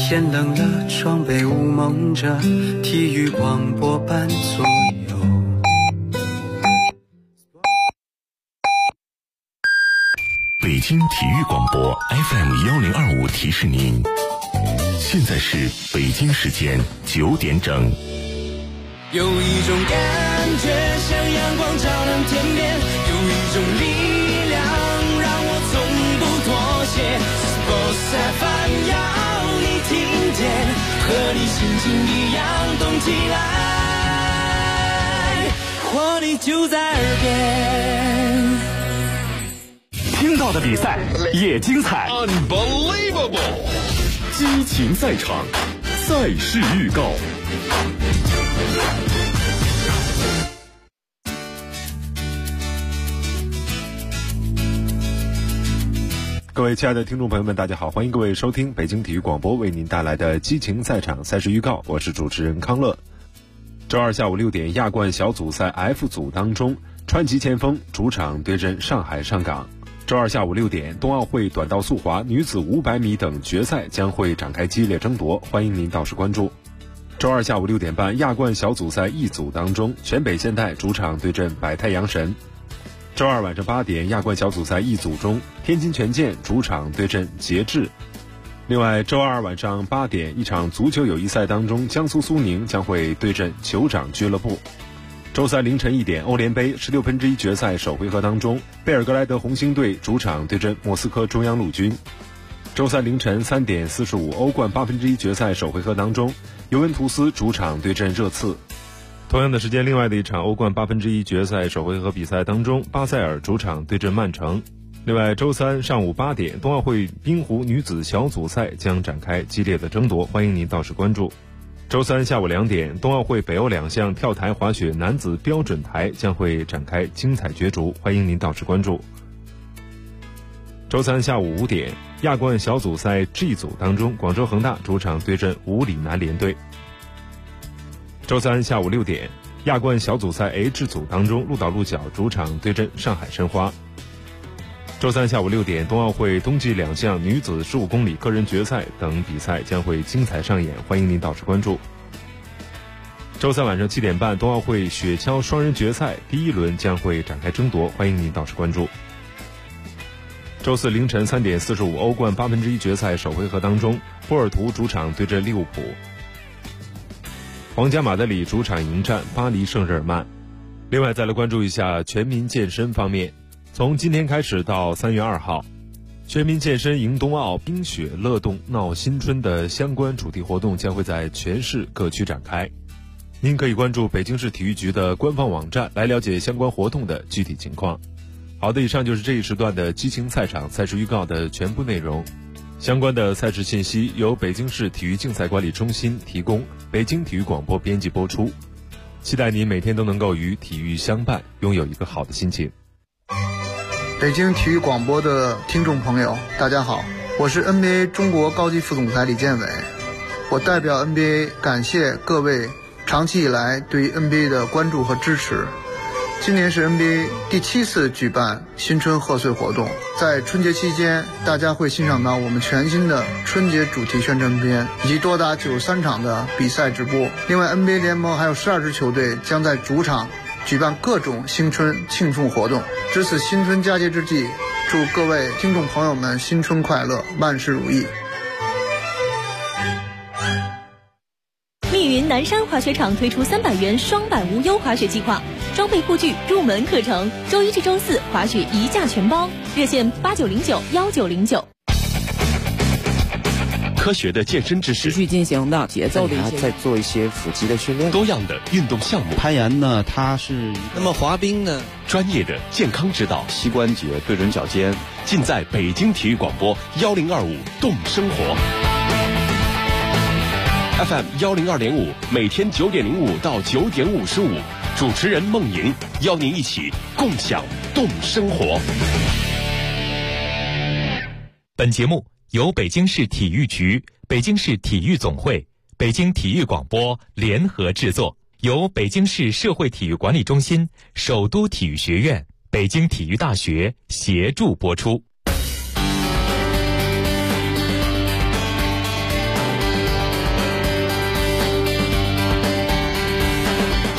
天冷了，窗被雾蒙着，体育广播伴左右。 北京体育广播 FM1025提示您，现在是北京时间9点整。 有一种感觉像阳光照亮天边，有一种力量让我从不妥协。Sports FM 要你听见，和你心情一样动起来，活力就在耳边。 听到的比赛也精彩 Unbelievable， 激情赛场，赛事预告。 各位亲爱的听众朋友们，大家好，欢迎各位收听北京体育广播为您带来的激情赛场赛事预告，我是主持人康乐。周二下午6点，亚冠小组赛 F 组当中，川崎前锋主场对阵上海上港。周二下午6点，冬奥会短道速滑、女子500米等决赛将会展开激烈争夺，欢迎您到时关注。周二下午6点半，亚冠小组赛 E 组当中，全北现代主场对阵百太阳神。周二晚上8点，亚冠小组赛 E 组中，天津权健主场对阵节制。另外，周二晚上8点，一场足球友谊赛当中，江苏苏宁将会对阵酋长俱乐部。周三凌晨1点，欧联杯16分之一决赛首回合当中，贝尔格莱德红星队主场对阵莫斯科中央陆军。周三凌晨3点45，欧冠8分之一决赛首回合当中，尤文图斯主场对阵热刺。同样的时间，另外的一场欧冠8分之一决赛首回合比赛当中，巴塞尔主场对阵曼城。另外，周三上午8点，冬奥会冰壶女子小组赛将展开激烈的争夺，欢迎您到时关注。周三下午2点，冬奥会北欧2项跳台滑雪男子标准台将会展开精彩角逐，欢迎您到时关注。周三下午5点，亚冠小组赛 G 组当中，广州恒大主场对阵五里南联队。周三下午6点，亚冠小组赛 H 组当中，鹿岛鹿角主场对阵上海申花。周三下午6点，冬奥会冬季2项女子15公里个人决赛等比赛将会精彩上演，欢迎您到时关注。周三晚上7点半，冬奥会雪橇双人决赛第1轮将会展开争夺，欢迎您到时关注。周四凌晨3点45，欧冠8分之一决赛首回合当中，波尔图主场对阵利物浦。皇家马德里主场迎战巴黎圣日耳曼。另外再来关注一下全民健身方面，从今天开始到3月2号，全民健身迎冬奥冰雪乐动闹新春的相关主题活动将会在全市各区展开。您可以关注北京市体育局的官方网站来了解相关活动的具体情况。好的，以上就是这一时段的激情赛场赛事预告的全部内容。相关的赛事信息由北京市体育竞赛管理中心提供，北京体育广播编辑播出。期待您每天都能够与体育相伴，拥有一个好的心情。 北京体育广播的听众朋友，大家好，我是 NBA 中国高级副总裁李建伟。我代表 NBA 感谢各位长期以来对于 NBA 的关注和支持。今年是 NBA 第7次举办新春贺岁活动，在春节期间，大家会欣赏到我们全新的春节主题宣传片，以及多达93场的比赛直播。另外 NBA 联盟还有12支球队将在主场举办各种新春庆祝活动。值此新春佳节之际，祝各位听众朋友们新春快乐，万事如意。 密云南山滑雪场推出300元双板无忧滑雪计划，装备护具、入门课程，周1至周4滑雪1价全包，热线89091909。 科学的健身知识， 持续进行的节奏的再做一些腹肌的训练， 多样的运动项目。 攀岩呢，它是那么滑冰呢， 专业的健康指导， 膝关节对准脚尖， 尽在北京体育广播1025动生活。FM 102.5，每天9点05到9点55，主持人孟莹邀您一起共享动生活。 本节目由北京市体育局、北京市体育总会、北京体育广播联合制作，由北京市社会体育管理中心、首都体育学院、北京体育大学协助播出。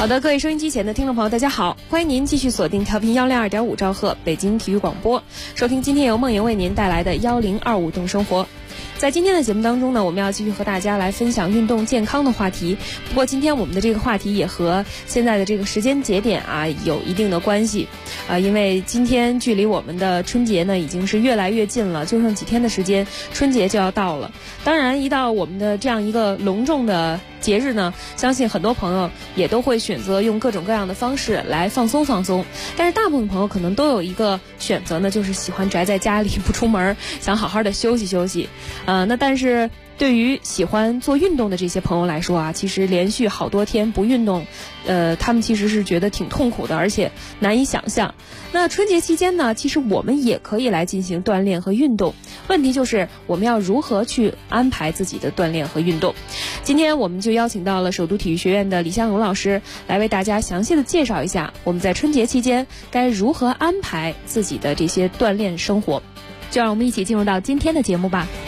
好的，各位收音机前的听众朋友，大家好，欢迎您继续锁定调频102.5兆赫北京体育广播，收听今天由梦莹为您带来的1025动生活。在今天的节目当中呢，我们要继续和大家来分享运动健康的话题。不过今天我们的这个话题也和现在的这个时间节点有一定的关系因为今天距离我们的春节呢已经是越来越近了，就剩几天的时间，春节就要到了。当然，一到我们的这样一个隆重的节日呢，相信很多朋友也都会选择用各种各样的方式来放松放松。但是大部分朋友可能都有一个选择呢，就是喜欢宅在家里不出门，想好好的休息休息。那但是对于喜欢做运动的这些朋友来说其实连续好多天不运动，他们其实是觉得挺痛苦的，而且难以想象。那春节期间呢，其实我们也可以来进行锻炼和运动，问题就是我们要如何去安排自己的锻炼和运动。今天我们就邀请到了首都体育学院的李湘荣老师来为大家详细的介绍一下我们在春节期间该如何安排自己的这些锻炼生活。就让我们一起进入到今天的节目吧。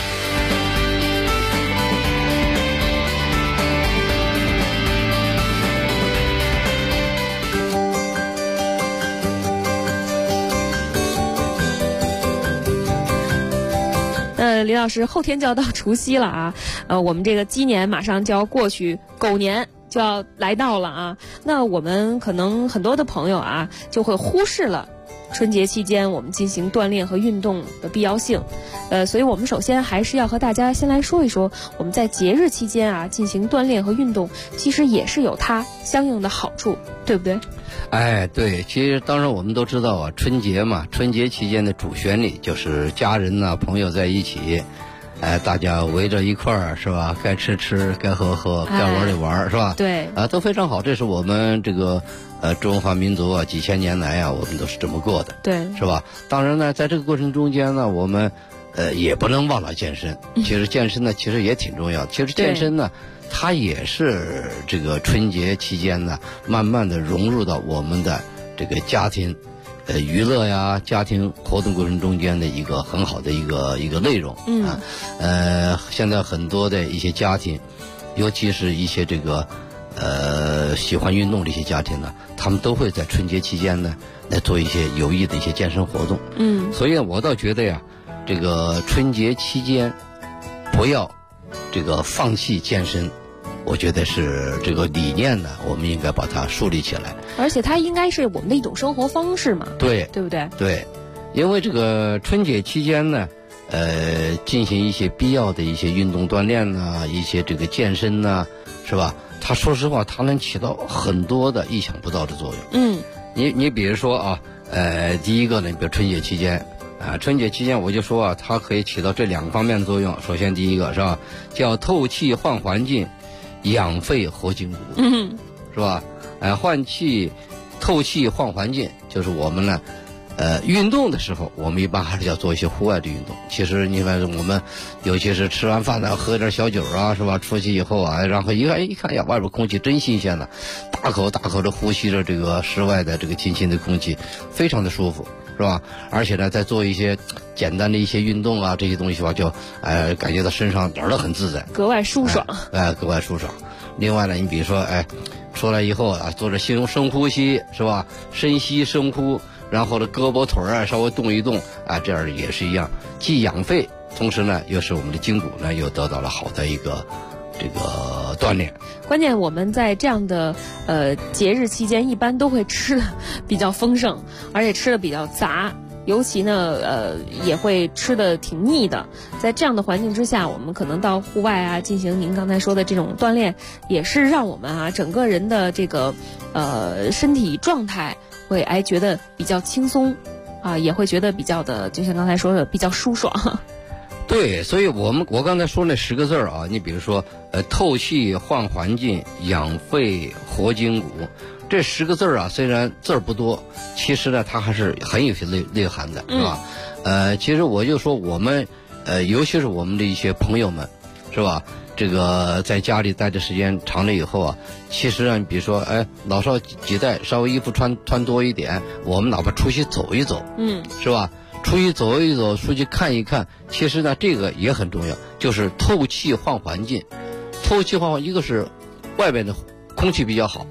李老师，后天就要到除夕了我们这个鸡年马上就要过去，狗年就要来到了那我们可能很多的朋友就会忽视了春节期间我们进行锻炼和运动的必要性。所以我们首先还是要和大家先来说一说，我们在节日期间进行锻炼和运动，其实也是有它相应的好处，对不对？ 对，其实当然我们都知道春节嘛，春节期间的主旋律就是家人朋友在一起，大家围着一块儿是吧？该吃吃，该喝喝，该玩的玩是吧？ 对， 都非常好。这是我们这个中华民族几千年来我们都是这么过的， 对， 是吧？当然呢，在这个过程中间呢，我们也不能忘了健身。其实健身呢，其实也挺重要。其实健身呢，它也是这个春节期间呢，慢慢的融入到我们的这个家庭娱乐呀、家庭活动过程中间的一个很好的一个内容现在很多的一些家庭，尤其是一些这个喜欢运动的一些家庭呢，他们都会在春节期间呢来做一些有益的一些健身活动。所以我倒觉得这个春节期间不要这个放弃健身，我觉得是这个理念呢，我们应该把它树立起来。 而且它应该是我们的一种生活方式嘛， 对不对？ 对，因为这个春节期间呢，进行一些必要的一些运动锻炼一些这个健身是吧？它说实话，它能起到很多的意想不到的作用。你比如说第一个呢，比如春节期间春节期间我就说它可以起到这2个方面的作用。首先第一个是吧，叫透气换环境，养肺活筋骨，是吧？换气、透气换环境，就是我们呢运动的时候，我们一般还是要做一些户外的运动。其实你看我们尤其是吃完饭喝点小酒是吧？出去以后然后一看呀，外边空气真新鲜呢，大口的呼吸着这个室外的这个清新的空气，非常的舒服，是吧？而且呢，再做一些简单的一些运动这些东西就感觉到身上哪儿都很自在， 格外舒爽。 格外舒爽。另外呢，你比如说出来以后做着深呼吸是吧？深吸深呼，然后呢胳膊腿稍微动一动这样也是一样，既养肺，同时呢又使我们的筋骨呢又得到了好的一个这个锻炼。 关键我们在这样的节日期间，一般都会吃的比较丰盛，而且吃的比较杂，尤其呢也会吃的挺腻的。在这样的环境之下，我们可能到户外进行您刚才说的这种锻炼，也是让我们整个人的这个身体状态会觉得比较轻松也会觉得比较的，就像刚才说的比较舒爽。 对，所以我刚才说那10个字你比如说透气换环境，养肺活筋骨，这10个字虽然字儿不多，其实呢它还是很有些内涵的，是吧？其实我就说我们尤其是我们的一些朋友们，是吧？这个在家里待的时间长了以后其实比如说老少几代稍微衣服穿多一点，我们哪怕出去走一走，是吧？出去走一走，出去看一看，其实呢这个也很重要，就是透气换环境。透气换环境，一个是外边的空气比较好，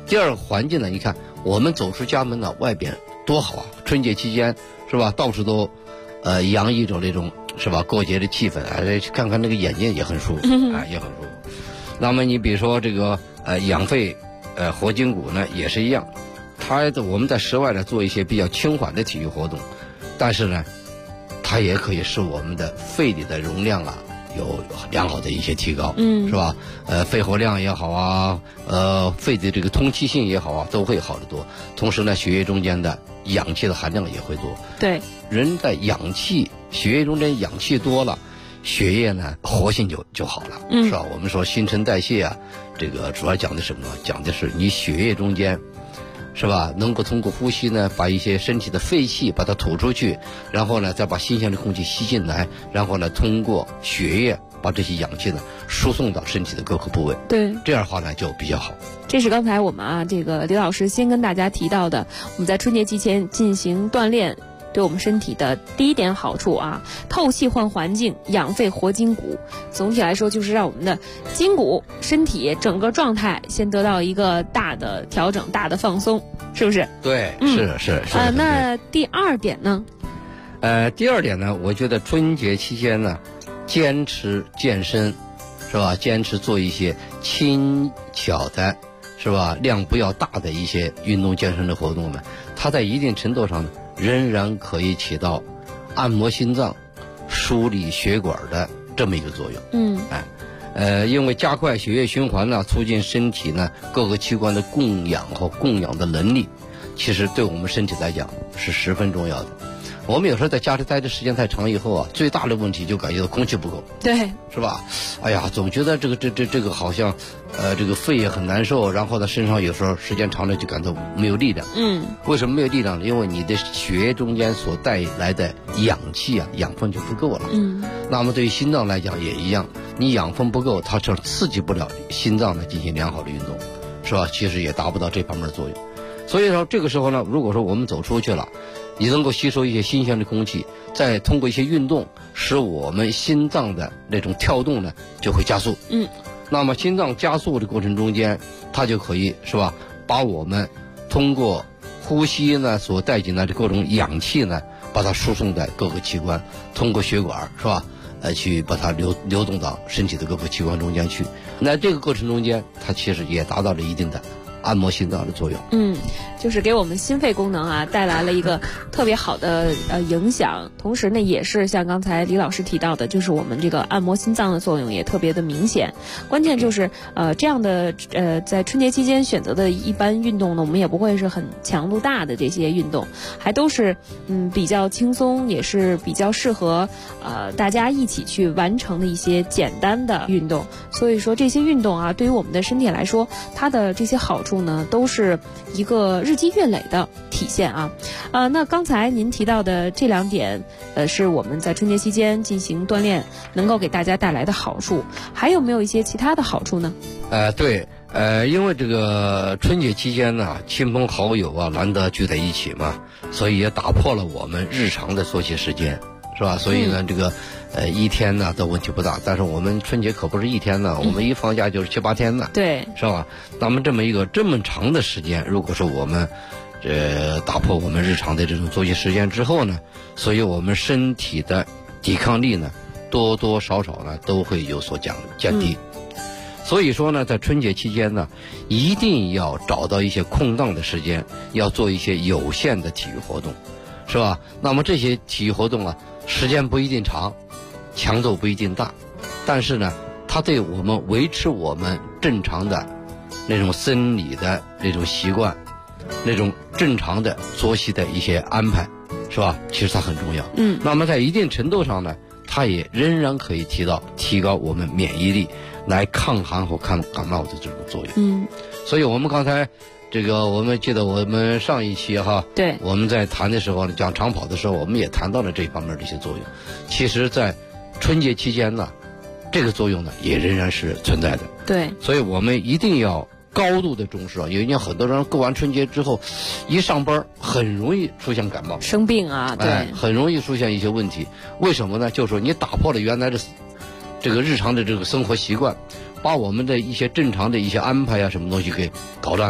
第二个环境呢，你看我们走出家门呢，外边多好啊！春节期间是吧，到处都洋溢着那种是吧过节的气氛，看看那个眼睛也很舒服啊，也很舒服。那么你比如说这个养肺活筋骨呢，也是一样。我们在室外呢做一些比较轻缓的体育活动，但是呢，它也可以使我们的肺里的容量啊有良好的一些提高，是吧？肺活量也好啊，肺的这个通气性也好啊，都会好得多。同时呢，血液中间的氧气的含量也会多。 对， 人在血液中间氧气多了，血液呢活性就好了，是吧？我们说新陈代谢啊，这个主要讲的什么？讲的是你血液中间，是吧？能够通过呼吸呢，把一些身体的废气把它吐出去，然后呢，再把新鲜的空气吸进来，然后呢，通过血液把这些氧气呢输送到身体的各个部位。 对， 这样的话呢就比较好。 这是刚才我们这个李老师先跟大家提到的，我们在春节期间进行锻炼对我们身体的第一点好处啊，透气换环境，养肺活筋骨。总体来说，就是让我们的筋骨、身体整个状态先得到一个大的调整、大的放松，是不是？ 对，是。 那第二点呢？ 第二点呢，我觉得春节期间呢，坚持健身，是吧？坚持做一些轻巧的，是吧？量不要大的一些运动健身的活动呢，它在一定程度上呢，仍然可以起到按摩心脏、梳理血管的这么一个作用。因为加快血液循环呢，促进身体呢各个器官的供氧和供氧的能力，其实对我们身体来讲是十分重要的。我们有时候在家里待的时间太长以后啊，最大的问题就感觉到空气不够， 对， 是吧？哎呀，总觉得这个好像，这个肺也很难受，然后呢，身上有时候时间长了就感到没有力量。为什么没有力量呢？因为你的血液中间所带来的氧气啊，养分就不够了。那么对于心脏来讲也一样，你养分不够，它就刺激不了心脏呢进行良好的运动，是吧？其实也达不到这方面的作用。所以说这个时候呢，如果说我们走出去了，你能够吸收一些新鲜的空气，再通过一些运动，使我们心脏的那种跳动呢就会加速。那么心脏加速的过程中间，它就可以是吧，把我们通过呼吸呢所带进来的各种氧气呢，把它输送在各个器官，通过血管是吧，去把它流动到身体的各个器官中间去。那这个过程中间，它其实也达到了一定的按摩心脏的作用。 就是给我们心肺功能带来了一个特别好的影响，同时呢也是像刚才李老师提到的，就是我们这个按摩心脏的作用也特别的明显。关键就是这样的在春节期间选择的一般运动呢，我们也不会是很强度大的这些运动，还都是比较轻松，也是比较适合大家一起去完成的一些简单的运动。所以说这些运动对于我们的身体来说，它的这些好处呢都是一个日积月累的体现那刚才您提到的这两点是我们在春节期间进行锻炼能够给大家带来的好处，还有没有一些其他的好处呢？ 对，因为这个春节期间呢，亲朋好友难得聚在一起嘛，所以也打破了我们日常的作息时间，是吧？所以呢，这个一天呢的问题不大，但是我们春节可不是一天呢，我们一放假就是7、8天呢， 对， 是吧？那么这么长的时间，如果说我们打破我们日常的这种作息时间之后呢，所以我们身体的抵抗力呢，多多少少呢都会有所降低。所以说呢，在春节期间呢，一定要找到一些空档的时间，要做一些有限的体育活动，是吧？那么这些体育活动时间不一定长，强度不一定大，但是呢，它对我们维持我们正常的那种生理的那种习惯，那种正常的作息的一些安排，是吧？其实它很重要。那么在一定程度上呢，它也仍然可以提高我们免疫力，来抗寒和抗感冒的这种作用。所以我们刚才我们记得我们上一期对， 我们在谈的时候讲长跑的时候，我们也谈到了这方面的一些作用。其实在春节期间呢，这个作用呢也仍然是存在的。 对， 所以我们一定要高度的重视因为很多人过完春节之后一上班很容易出现感冒生病对， 很容易出现一些问题。为什么呢？就是说你打破了原来的这个日常的这个生活习惯，把我们的一些正常的一些安排什么东西给搞乱了，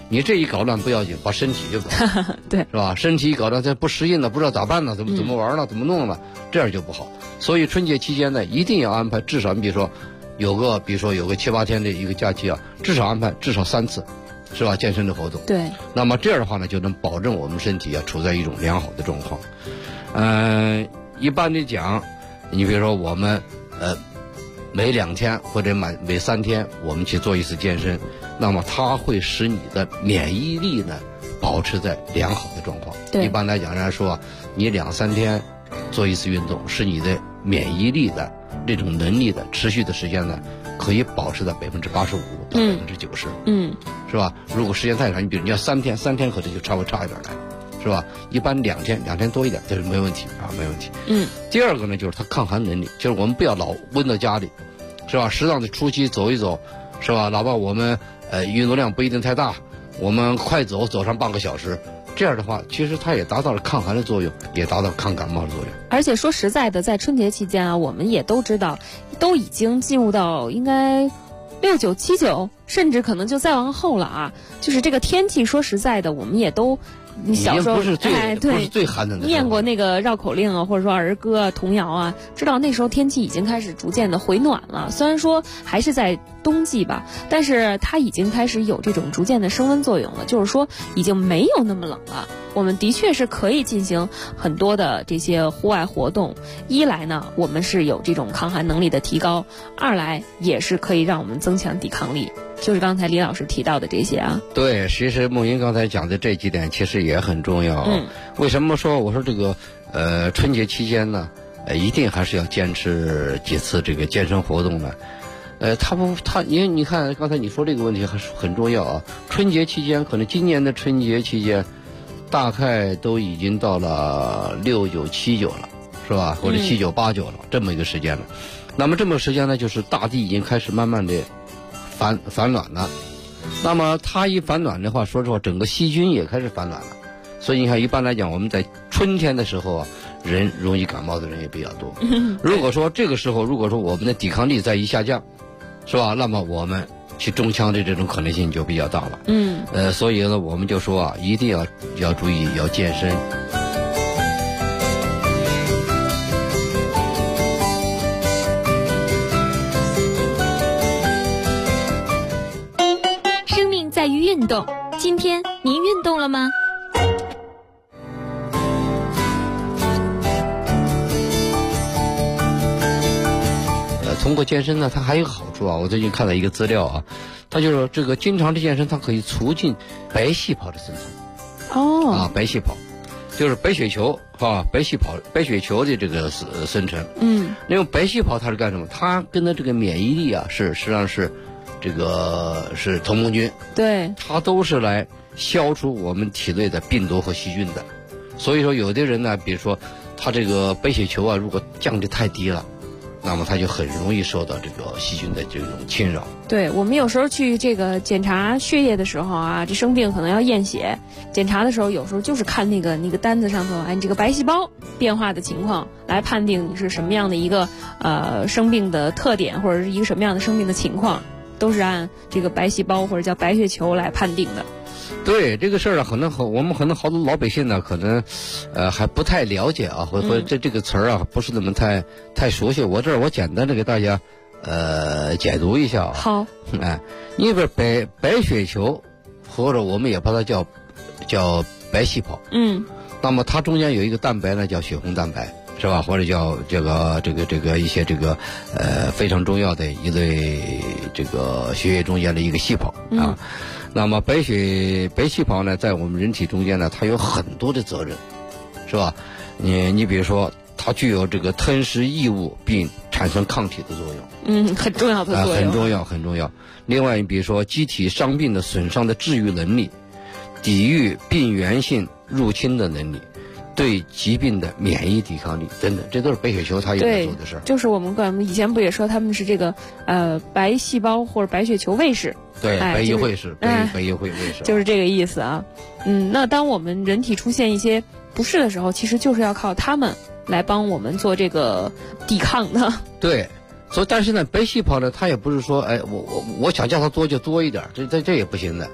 你这一搞乱不要紧，把身体就搞乱对， 是吧？身体一搞乱，这不适应了，不知道咋办呢，怎么玩了，怎么弄了，这样就不好。所以春节期间呢，一定要安排至少，你比如说有个7、8天的一个假期啊，至少安排至少3次，是吧？健身的活动。 对。 那么这样的话呢，就能保证我们身体啊处在一种良好的状况。一般的讲，你比如说我们每2天或者每3天，我们去做一次健身，那么它会使你的免疫力呢保持在良好的状况。 对。 一般来讲，人家说你2、3天做一次运动，使你的免疫力的这种能力的持续的时间呢，可以保持在85%到90%。是吧？如果时间太长，你比如你要3天可能就稍微差一点来。是吧？一般2天多一点，这是没问题啊，没问题。第二个呢，就是它抗寒能力，就是我们不要老温到家里，是吧？适当的出去走一走，是吧？哪怕我们运动量不一定太大，我们快走上半个小时，这样的话，其实它也达到了抗寒的作用，也达到抗感冒的作用。 而且说实在的，在春节期间啊，我们也都知道，都已经进入到应该6、9、7、9，甚至可能就再往后了啊。就是这个天气，说实在的，我们也都。你小时候不是最寒冷的， 念过那个绕口令啊，或者说儿歌啊、童谣啊，知道那时候天气已经开始逐渐的回暖了。虽然说还是在冬季吧，但是它已经开始有这种逐渐的升温作用了，就是说已经没有那么冷了。我们的确是可以进行很多的这些户外活动。一来呢，我们是有这种抗寒能力的提高；二来也是可以让我们增强抵抗力。就是刚才李老师提到的这些啊。 对，其实梦莹刚才讲的这几点其实也很重要。为什么说我说这个春节期间呢，一定还是要坚持几次这个健身活动呢？因为你看刚才你说这个问题还是很重要啊。春节期间，可能今年的春节期间，大概都已经到了6、9、7、9了，是吧？或者7、9、8、9了，这么一个时间了。那么这么时间呢，就是大地已经开始慢慢的反暖了。那么它一反暖的话，说实话，整个细菌也开始反暖了。所以你看，一般来讲，我们在春天的时候啊，人容易感冒的人也比较多。如果说这个时候，如果说我们的抵抗力再一下降，是吧？那么我们去中枪的这种可能性就比较大了。所以呢，我们就说啊，一定要注意，要健身。 生命在于运动，今天您运动了吗？ 通过健身呢，它还有一个好处啊。我最近看了一个资料啊，它就是这个经常的健身，它可以促进白细胞的生成。白细胞就是白血球啊，白血球的这个生成。那么白细胞它是干什么？它跟它这个免疫力啊，实际上是这个是同盟军。 对， 它都是来消除我们体内的病毒和细菌的。所以说，有的人呢，比如说他这个白血球啊，如果降得太低了，那么它就很容易受到这个细菌的这种侵扰。 对，我们有时候去这个检查血液的时候啊，这生病可能要验血，检查的时候有时候就是看那个单子上头，你这个白细胞变化的情况来判定你是什么样的一个生病的特点，或者是一个什么样的生病的情况，都是按这个白细胞或者叫白血球来判定的。 对这个事儿啊，我们可能好多老百姓呢，可能还不太了解啊，或者这个词儿啊，不是那么太熟悉。我简单的给大家解读一下啊。 好。 因为白血球，或者我们也把它叫白细胞。那么它中间有一个蛋白呢，叫血红蛋白，是吧？或者叫这个一些非常重要的一类这个血液中间的一个细胞啊。那么白细胞呢，在我们人体中间呢，它有很多的责任，是吧？你比如说，它具有这个吞噬异物并产生抗体的作用。 很重要的作用。 很重要。另外，你比如说，机体伤病的损伤的治愈能力，抵御病原性入侵的能力，对疾病的免疫抵抗力等等，这都是白血球它应该做的事儿。 就是我们以前不也说他们是这个白细胞或者白血球卫士。 对，白议会是白议会卫士， 就是这个意思啊。那当我们人体出现一些不适的时候，其实就是要靠他们来帮我们做这个抵抗的。 对，所以但是呢，白细胞呢，它也不是说，我想叫它多就多一点，这也不行的。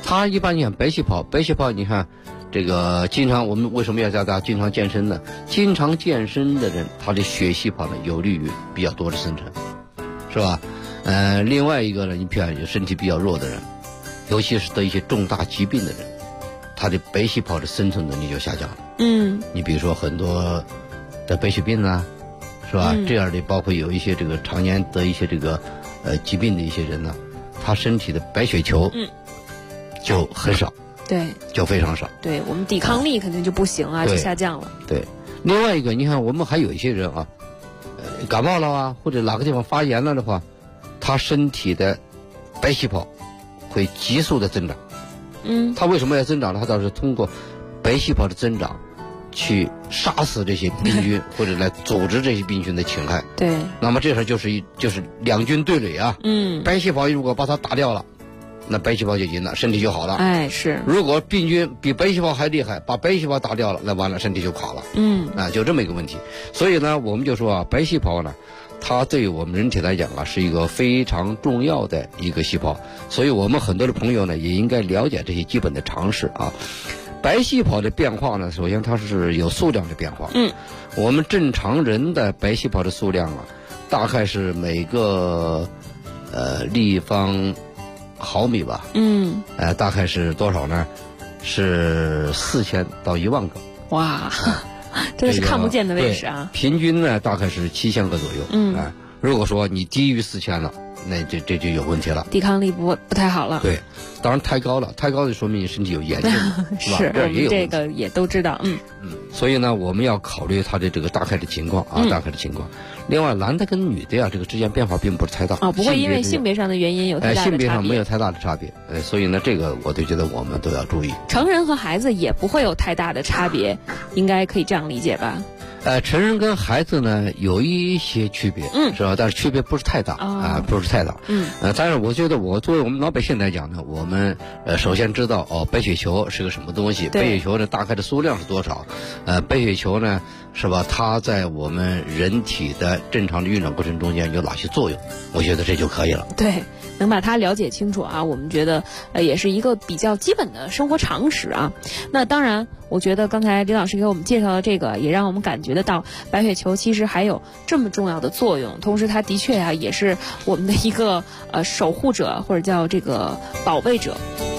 他一般你看白细胞，你看这个经常我们为什么要叫大家经常健身呢？经常健身的人，他的血细胞呢有利于比较多的生成，是吧？另外一个呢，你比如身体比较弱的人，尤其是得一些重大疾病的人，他的白细胞的生成能力就下降了。你比如说很多得白血病啊，是吧？这样的包括有一些这个常年得一些这个疾病的一些人呢，他身体的白血球就很少， 对， 就非常少。 对，我们抵抗力肯定就不行啊，就下降了。 对，另外一个，你看我们还有一些人啊，感冒了啊，或者哪个地方发炎了的话，他身体的白细胞会急速的增长。他为什么要增长呢？他倒是通过白细胞的增长去杀死这些病菌或者来阻止这些病菌的侵害。 对， 那么这时候就是两军对垒啊。白细胞如果把它打掉了，那白细胞就赢了，身体就好了。 是。 如果病菌比白细胞还厉害，把白细胞打掉了，那完了，身体就垮了。就这么一个问题。所以呢，我们就说啊，白细胞呢，它对于我们人体来讲啊，是一个非常重要的一个细胞。所以我们很多的朋友呢，也应该了解这些基本的常识啊。白细胞的变化呢，首先它是有数量的变化。我们正常人的白细胞的数量啊，大概是每个立方毫米吧。大概是多少呢？是4000到1万个。 哇，真的是看不见的位置啊！ 平均呢，大概是7000个左右。如果说你低于4000了，那这就有问题了， 抵抗力不太好了。 对，当然太高了，就说明你身体有炎症，是吧？ 我们这个也都知道。 所以呢，我们要考虑它的这个大概的情况啊，大概的情况。另外，男的跟女的呀，这个之间变化并不是太大不会因为性别上的原因有太大的差别。 性别上没有太大的差别。所以呢，这个我就觉得我们都要注意。 成人和孩子也不会有太大的差别，应该可以这样理解吧？ 成人跟孩子呢有一些区别，是吧？但是区别不是太大不是太大。但是我觉得作为我们老百姓来讲呢，我们首先知道白血球是个什么东西，白血球的大概的数量是多少？白血球呢，是吧？它在我们人体的正常的运转过程中间有哪些作用？我觉得这就可以了。 对，能把它了解清楚啊，我们觉得也是一个比较基本的生活常识啊。那当然，我觉得刚才李老师给我们介绍的这个，也让我们感觉得到白血球其实还有这么重要的作用，同时它的确啊也是我们的一个守护者，或者叫这个保卫者。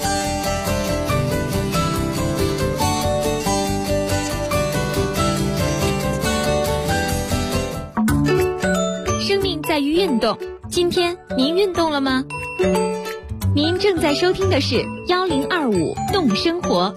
生命在于运动，今天您运动了吗？您正在收听的是1025动生活。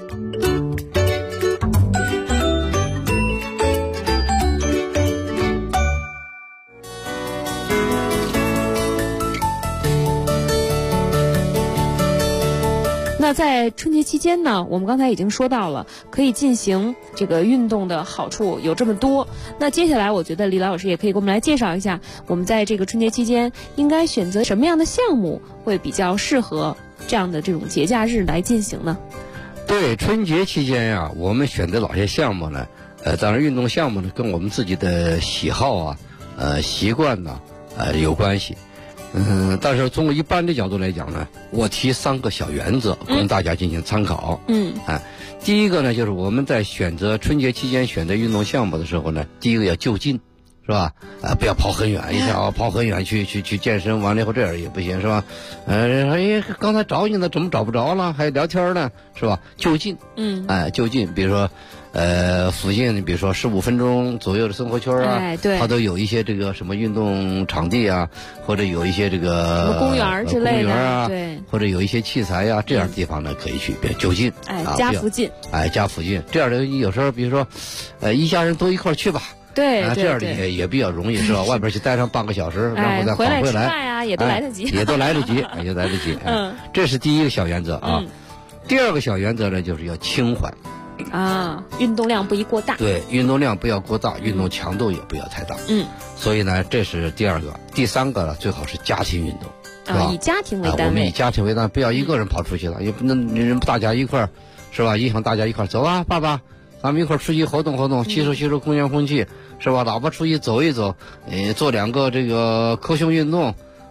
那在春节期间呢，我们刚才已经说到了可以进行这个运动的好处有这么多。那接下来我觉得李老师也可以给我们来介绍一下，我们在这个春节期间应该选择什么样的项目会比较适合这样的这种节假日来进行呢？ 对，春节期间呀，我们选择哪些项目呢？当然运动项目呢跟我们自己的喜好啊、习惯呢有关系。但是从一般的角度来讲呢，我提3个小原则供大家进行参考。第一个呢，就是我们在选择春节期间选择运动项目的时候呢，第一个要就近，是吧？不要跑很远，一下跑很远去健身，完了以后这样也不行，是吧？刚才找你呢，怎么找不着了？还聊天呢，是吧？就近，就近，比如说。附近比如说15分钟左右的生活圈啊，它都有一些这个什么运动场地啊，或者有一些这个什么公园之类的， 公园啊， 对， 或者有一些器材呀，这样的地方呢可以去，就近， 家附近， 家附近，这样的有时候比如说，一家人都一块去吧。 对， 这样的也比较容易，是吧？外边去待上半个小时，然后再返回来，也都来得及， 也都来得及，也来得及。这是第一个小原则啊。第二个小原则呢，就是要轻缓。 运动量不宜过大。 对，运动量不要过大，运动强度也不要太大。所以呢，这是第二个。第三个呢，最好是家庭运动，是吧？ 以家庭为单位。 我们以家庭为单位，不要一个人跑出去了，也不能人大家一块儿，是吧？影响大家一块儿走啊，爸爸，咱们一块儿出去活动活动，吸收空气，是吧？哪怕出去走一走，做2个这个科胸运动。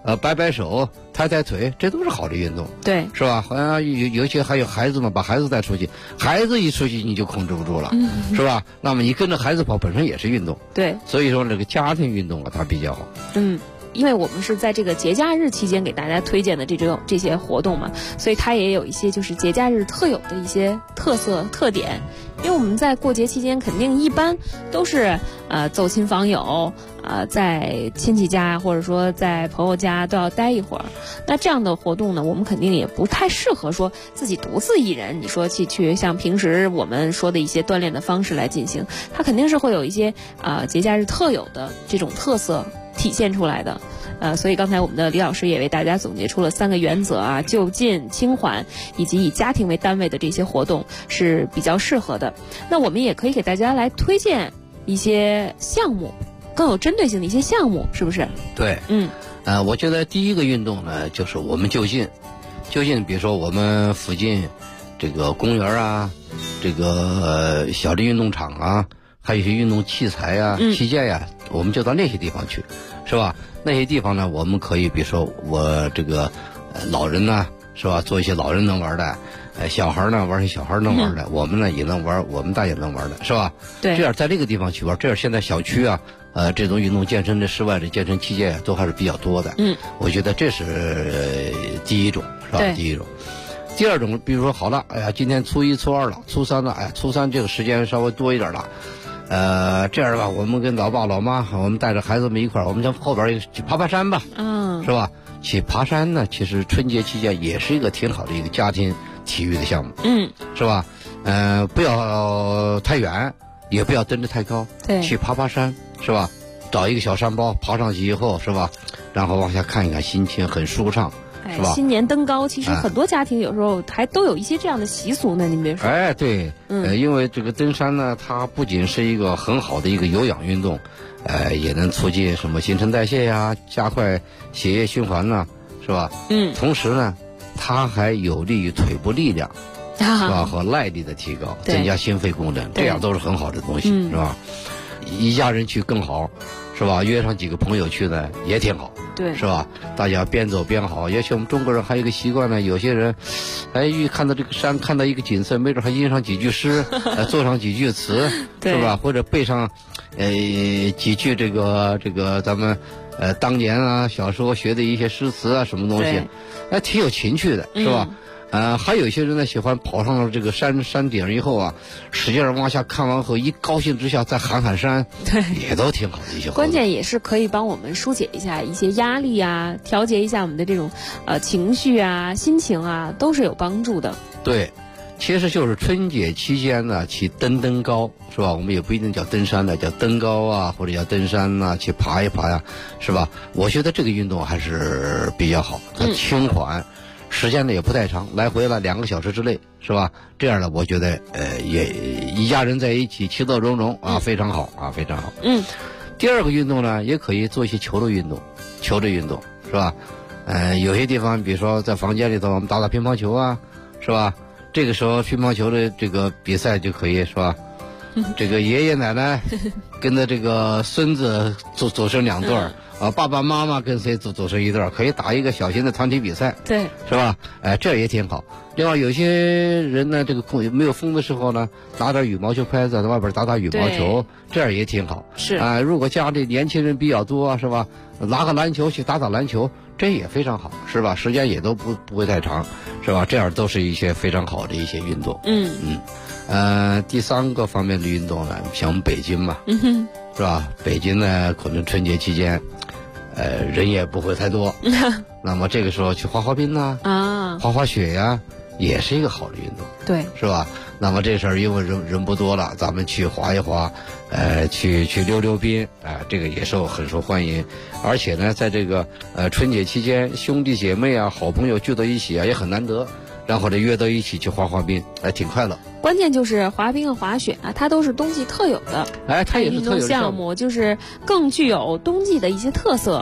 摆摆手、抬抬腿，这都是好的运动， 对， 是吧？好像尤其还有孩子嘛，把孩子带出去，孩子一出去你就控制不住了，是吧？那么你跟着孩子跑，本身也是运动， 对。 所以说这个家庭运动啊，它比较好。 因为我们是在这个节假日期间给大家推荐的这些活动嘛，所以它也有一些就是节假日特有的一些特色特点。因为我们在过节期间肯定一般都是走亲访友，在亲戚家或者说在朋友家都要待一会儿。那这样的活动呢，我们肯定也不太适合说自己独自一人，你说去像平时我们说的一些锻炼的方式来进行，它肯定是会有一些节假日特有的这种特色体现出来的。所以刚才我们的李老师也为大家总结出了3个原则啊，就近、轻缓以及以家庭为单位的这些活动是比较适合的。那我们也可以给大家来推荐一些项目，更有针对性的一些项目，是不是？ 对，我觉得第一个运动呢，就是我们就近，比如说我们附近这个公园啊，这个小的运动场啊，还有一些运动器材啊、器械呀，我们就到那些地方去，是吧？那些地方呢，我们可以比如说我这个老人呢，是吧？做一些老人能玩的，小孩呢玩些小孩能玩的，我们呢也能玩，我们大也能玩的，是吧？ 对。 这样在这个地方去玩，这样现在小区啊，这种运动健身的室外的健身器械都还是比较多的。我觉得这是第一种，是吧？第一种。第二种，比如说好了，哎呀，今天初1、初2了，初3了，哎呀，初3这个时间稍微多一点了。这样吧，我们跟老爸老妈，我们带着孩子们一块儿，我们向后边去爬山吧，是吧？去爬山呢，其实春节期间也是一个挺好的一个家庭体育的项目，是吧？不要太远，也不要登得太高， 对， 去爬山，是吧？找一个小山包，爬上去以后，是吧？然后往下看一看，心情很舒畅。是吧？ 新年登高，其实很多家庭有时候还都有一些这样的习俗呢。您别说， 对，因为这个登山呢，它不仅是一个很好的一个有氧运动，也能促进什么新陈代谢呀，加快血液循环呐，是吧？同时呢，它还有利于腿部力量，是吧？和耐力的提高，增加心肺功能，这样都是很好的东西，是吧？一家人去更好，是吧？约上几个朋友去呢，也挺好。 对， 是吧？大家边走边好。也许我们中国人还有一个习惯呢，有些人，一看到这个山，看到一个景色，没准还吟上几句诗，做上几句词，是吧？或者背上，几句这个咱们，当年啊小时候学的一些诗词啊，什么东西，挺有情趣的，是吧？还有一些人呢，喜欢跑上了这个山顶以后啊，使劲往下看完后，一高兴之下再喊山， 对， 也都挺好的一些。 关键也是可以帮我们疏解一下一些压力啊，调节一下我们的这种情绪啊、心情啊，都是有帮助的。 对，其实就是春节期间呢，去登高，是吧？我们也不一定叫登山的，叫登高啊，或者叫登山呐，去爬一爬呀，是吧？我觉得这个运动还是比较好，它轻缓。时间呢也不太长，来回了2个小时之内，是吧？这样呢，我觉得也一家人在一起其乐融融啊，非常好啊，非常好。第二个运动呢，也可以做一些球类运动，是吧？有些地方，比如说在房间里头，我们打乒乓球啊，是吧？这个时候乒乓球的这个比赛就可以，是吧？这个爷爷奶奶跟着这个孙子组成2对儿。爸爸妈妈跟谁组成一对儿，可以打一个小型的团体比赛， 对， 是吧？这也挺好。另外，有些人呢，这个没有风的时候呢，拿点羽毛球拍子在外边打羽毛球，这样也挺好。 是如果家里年轻人比较多，是吧？拿个篮球去打篮球，这也非常好，是吧？时间也都不会太长，是吧？这样都是一些非常好的一些运动。第3个方面的运动呢，像我们北京嘛，是吧？北京呢，可能春节期间。人也不会太多，那么这个时候去滑冰呐，滑雪呀，也是一个好的运动， 对， 是吧？那么这事儿因为人不多了，咱们去滑一滑，去溜冰，这个也很受欢迎。而且呢，在这个春节期间，兄弟姐妹啊、好朋友聚到一起啊，也很难得。然后呢，约到一起去滑冰，挺快乐。 关键就是滑冰和滑雪啊，它都是冬季特有的， 它也是特有的项目，就是更具有冬季的一些特色。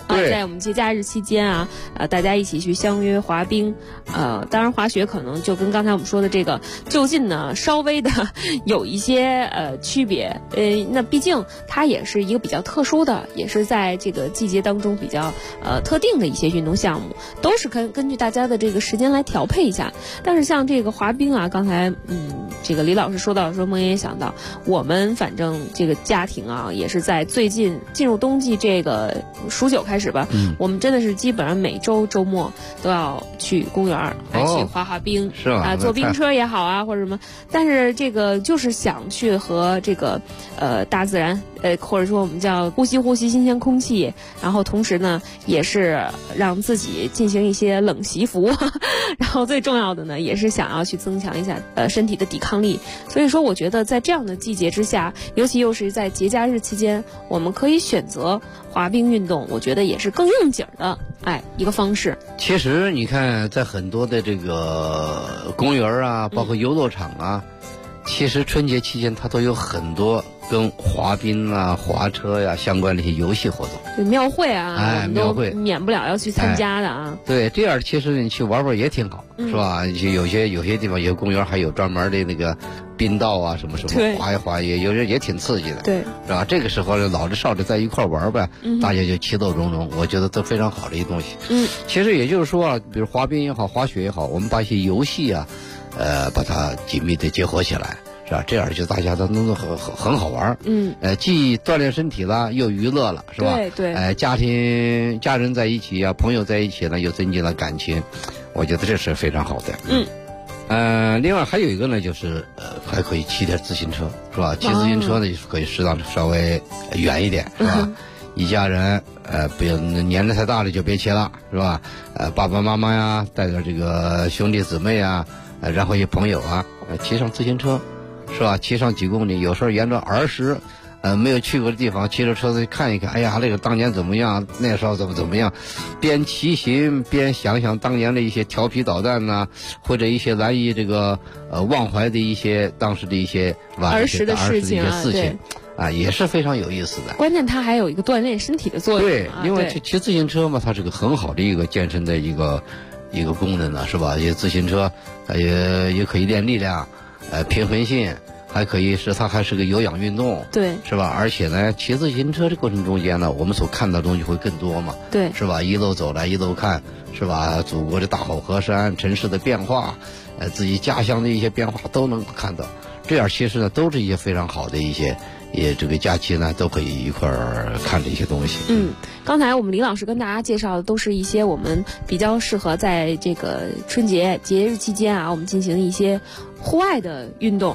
在我们节假日期间啊，大家一起去相约滑冰，当然滑雪可能就跟刚才我们说的这个就近呢稍微的有一些区别，那毕竟它也是一个比较特殊的，也是在这个季节当中比较特定的一些运动项目，都是根据大家的这个时间来调配一下。但是像这个滑冰啊，刚才这个李老师说到说，梦妍也想到，我们反正这个家庭啊，也是在最近进入冬季这个数9开始吧，我们真的是基本上每周周末都要去公园来去滑冰， 是吧？ 坐冰车也好啊，或者什么。但是这个就是想去和这个大自然，或者说我们叫呼吸新鲜空气，然后同时呢，也是让自己进行一些冷习服，然后最重要的呢，也是想要去增强一下身体的抵抗力。所以说，我觉得在这样的季节之下，尤其又是在节假日期间，我们可以选择滑冰运动，我觉得也是更应景的一个方式。 其实你看，在很多的这个公园啊，包括游乐场啊，其实春节期间它都有很多跟滑冰啊、滑车呀相关的一些游戏活动。 对，庙会啊， 庙会免不了要去参加的啊。 对，这样其实你去玩玩也挺好，是吧？有些地方，有些公园还有专门的那个冰道啊，什么滑一滑，有人也挺刺激的， 对， 是吧？这个时候老的少的在一块玩呗，大家就其乐融融，我觉得都非常好的一东西。其实也就是说啊，比如滑冰也好，滑雪也好，我们把一些游戏啊，把它紧密的结合起来。是吧？这样就大家都弄得很好玩。既锻炼身体了，又娱乐了，是吧？ 对。 家人在一起啊，朋友在一起呢，又增进了感情，我觉得这是非常好的。另外还有一个呢，就是还可以骑点自行车，是吧？骑自行车呢，就是可以适当的稍微远一点，是吧？一家人不要年龄太大了就别骑了，是吧？爸爸妈妈呀，带点这个兄弟姊妹啊，然后一朋友啊，骑上自行车。是吧？骑上几公里，有时候沿着儿时，没有去过的地方，骑着车子看一看，哎呀，那个当年怎么样，那时候怎么样，边骑行边想想当年的一些调皮捣蛋呐，或者一些难以这个忘怀的一些当时的一些儿时的事情啊，也是非常有意思的。 关键它还有一个锻炼身体的作用。 对，因为骑自行车嘛，它是个很好的一个健身的一个功能呢，是吧？自行车也可以练力量。平衡性还可以它还是个有氧运动， 对， 是吧？而且呢，骑自行车这过程中间呢，我们所看到的东西会更多嘛， 对， 是吧？一路走来一路看，是吧？祖国的大好河山，城市的变化，自己家乡的一些变化都能看到。这样其实呢，都是一些非常好的一些。这个假期呢，都可以一块儿看这些东西。 刚才我们李老师跟大家介绍的都是一些我们比较适合在这个春节节日期间啊，我们进行一些户外的运动。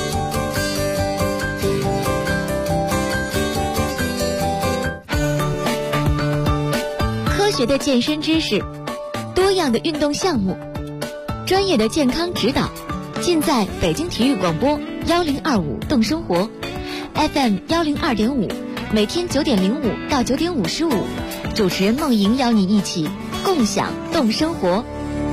科学的健身知识，多样的运动项目，专业的健康指导，尽在北京体育广播1025动生活。FM 102.5，每天9点05到9点55，主持人梦莹邀你一起共享动生活。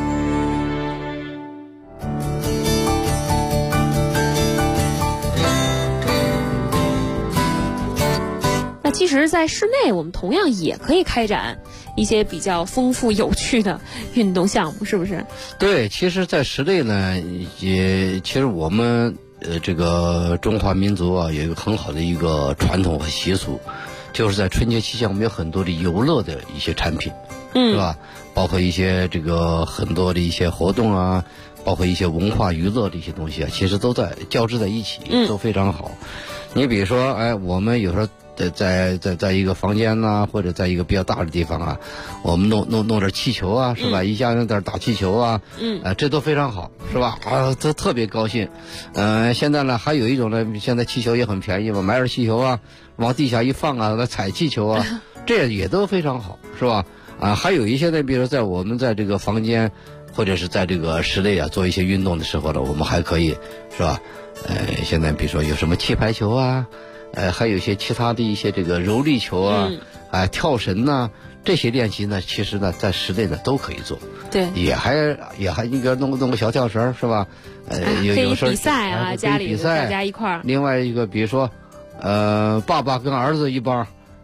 那其实，在室内我们同样也可以开展一些比较丰富有趣的运动项目，是不是？ 对，其实，在室内呢，其实我们。这个中华民族啊，有一个很好的一个传统和习俗，就是在春节期间，我们有很多的游乐的一些产品，是吧？包括一些这个很多的一些活动啊，包括一些文化娱乐的一些东西啊，其实都在交织在一起，都非常好。你比如说，我们有时候在一个房间呐，或者在一个比较大的地方啊，我们弄点气球啊，是吧？一家人在这打气球啊，这都非常好，是吧？都特别高兴。现在呢，还有一种呢，现在气球也很便宜嘛，买点气球啊，往地下一放啊，来踩气球啊，这也都非常好，是吧？还有一些呢，比如在我们在这个房间或者是在这个室内啊做一些运动的时候呢，我们还可以，是吧？现在比如说有什么气排球啊。还有一些其他的一些这个柔力球啊，跳绳呐，这些练习呢，其实呢，在室内呢都可以做。 对， 也还你比如弄个小跳绳是吧？有时候比赛啊，家里大家一块儿。 另外一个，比如说，爸爸跟儿子一帮，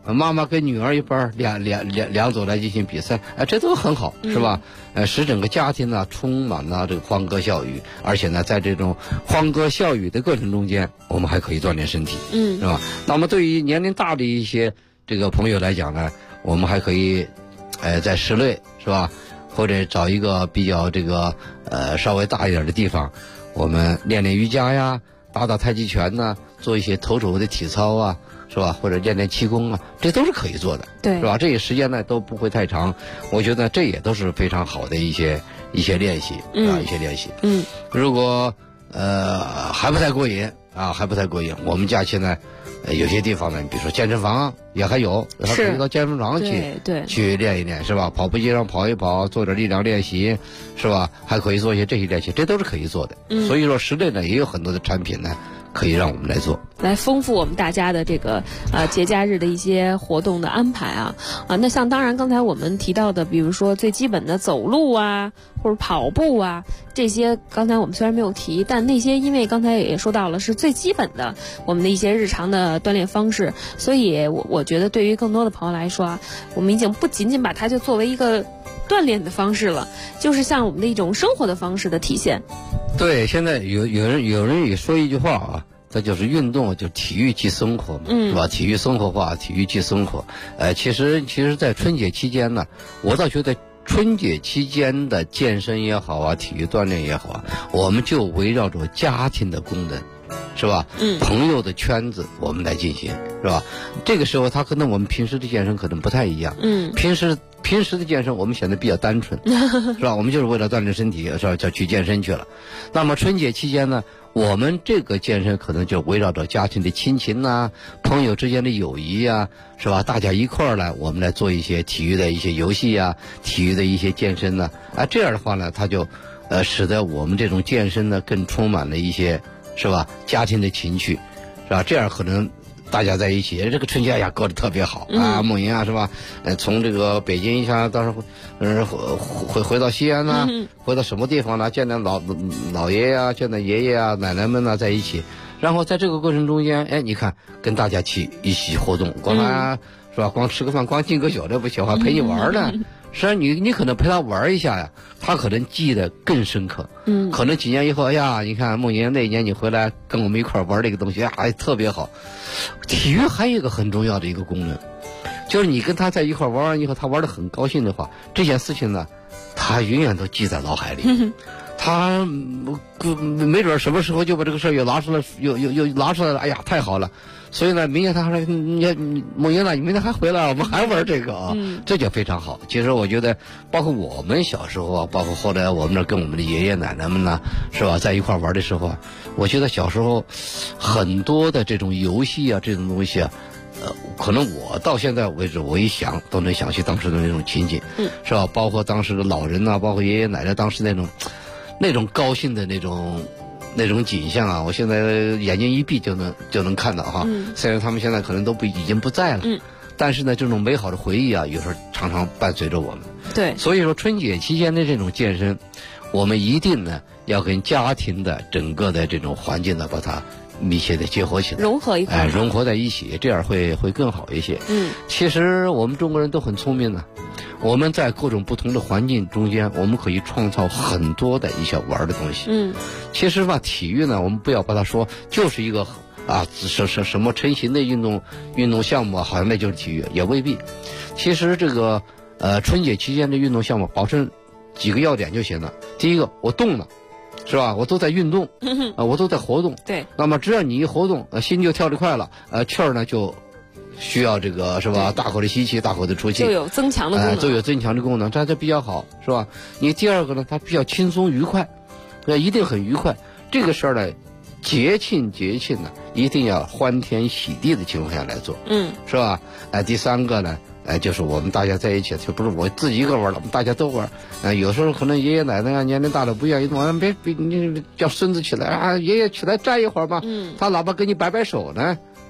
妈妈跟女儿一班两组来进行比赛，这都很好，是吧？使整个家庭呢充满了这个欢歌笑语，而且呢，在这种欢歌笑语的过程中间，我们还可以锻炼身体，是吧？那么对于年龄大的一些这个朋友来讲呢，我们还可以，在室内，是吧？或者找一个比较这个稍微大一点的地方，我们练练瑜伽呀，打打太极拳呐，做一些徒手的体操啊，是吧？或者练练气功啊，这都是可以做的， 对， 是吧？这些时间呢都不会太长，我觉得这也都是非常好的一些练习啊，一些练习。如果还不太过瘾啊，我们假期呢，有些地方呢，比如说健身房也还有，还可以到健身房去练一练，是吧？跑步机上跑一跑，做点力量练习，是吧？还可以做一些这些练习，这都是可以做的。所以说室内呢也有很多的产品呢，可以让我们来做， 来丰富我们大家的这个节假日的一些活动的安排啊。那像当然刚才我们提到的，比如说最基本的走路啊，或者跑步啊，这些刚才我们虽然没有提，但那些因为刚才也说到了是最基本的我们的一些日常的锻炼方式，所以我觉得对于更多的朋友来说啊，我们已经不仅仅把它就作为一个锻炼的方式了，就是像我们的一种生活的方式的体现。 对，现在有人也说一句话啊，这就是运动，就体育即生活嘛，是吧？体育生活化，体育即生活。其实，在春节期间呢，我倒觉得春节期间的健身也好啊，体育锻炼也好啊，我们就围绕着家庭的功能，是吧？朋友的圈子我们来进行，是吧？这个时候他可能我们平时的健身可能不太一样，平时的健身我们显得比较单纯，是吧？我们就是为了锻炼身体，是吧？就去健身去了。那么春节期间呢，我们这个健身可能就围绕着家庭的亲情呐，朋友之间的友谊呀，是吧？大家一块儿来，我们来做一些体育的一些游戏呀，体育的一些健身呢，这样的话呢，它就使得我们这种健身呢更充满了一些，是吧？家庭的情趣，是吧？这样可能大家在一起，这个春节呀过得特别好啊，梦莹啊，是吧？从这个北京一下到时候回到西安呐，回到什么地方呢？见到老爷呀，见到爷爷啊、奶奶们呢在一起，然后在这个过程中间，你看跟大家一起活动，光是吧？光吃个饭，光敬个酒这不行，还陪你玩呢。实际上你可能陪他玩一下呀，他可能记得更深刻。可能几年以后，哎呀，你看梦莹那一年你回来跟我们一块玩这个东西，特别好。体育还有一个很重要的一个功能，就是你跟他在一块玩完以后，他玩得很高兴的话，这件事情呢，他永远都记在脑海里。他没准什么时候就把这个事儿又拿出来了，哎呀，太好了。所以呢，明年他还说，梦莹呢，你明天还回来，我们还玩这个啊，这就非常好。其实我觉得，包括我们小时候啊，包括后来我们这跟我们的爷爷奶奶们呢，是吧，在一块玩的时候啊，我觉得小时候很多的这种游戏啊，这种东西啊，可能我到现在为止，我一想都能想起当时的那种情景，是吧？包括当时的老人呐，包括爷爷奶奶当时那种高兴的那种景象啊，我现在眼睛一闭就能看到哈。虽然他们现在可能都已经不在了，但是呢，这种美好的回忆啊，有时候常常伴随着我们。 对， 所以说春节期间的这种健身，我们一定呢要跟家庭的整个的这种环境呢，把它密切的结合起来， 融合一块， 融合在一起，这样会更好一些。其实我们中国人都很聪明的，我们在各种不同的环境中间，我们可以创造很多的一些玩的东西。其实吧，体育呢，我们不要把它说就是一个什么成型的运动项目，好像那就是体育，也未必。其实这个春节期间的运动项目，保证几个要点就行了。第一个，我动了。是吧？我都在运动，我都在活动。 对。那么只要你一活动，心就跳得快了，气儿呢就需要这个是吧？大口的吸气，大口的出气， 就有增强的功能。 就有增强的功能，这比较好，是吧？你第二个呢，它比较轻松愉快，一定很愉快。这个事儿呢，节庆呢，一定要欢天喜地的情况下来做，是吧？第三个呢。就是我们大家在一起，就不是我自己一个玩了，我们大家都玩。有时候可能爷爷奶奶啊年龄大了不愿意动，别你叫孙子起来啊，爷爷起来站一会儿吧。他哪怕跟你摆摆手呢，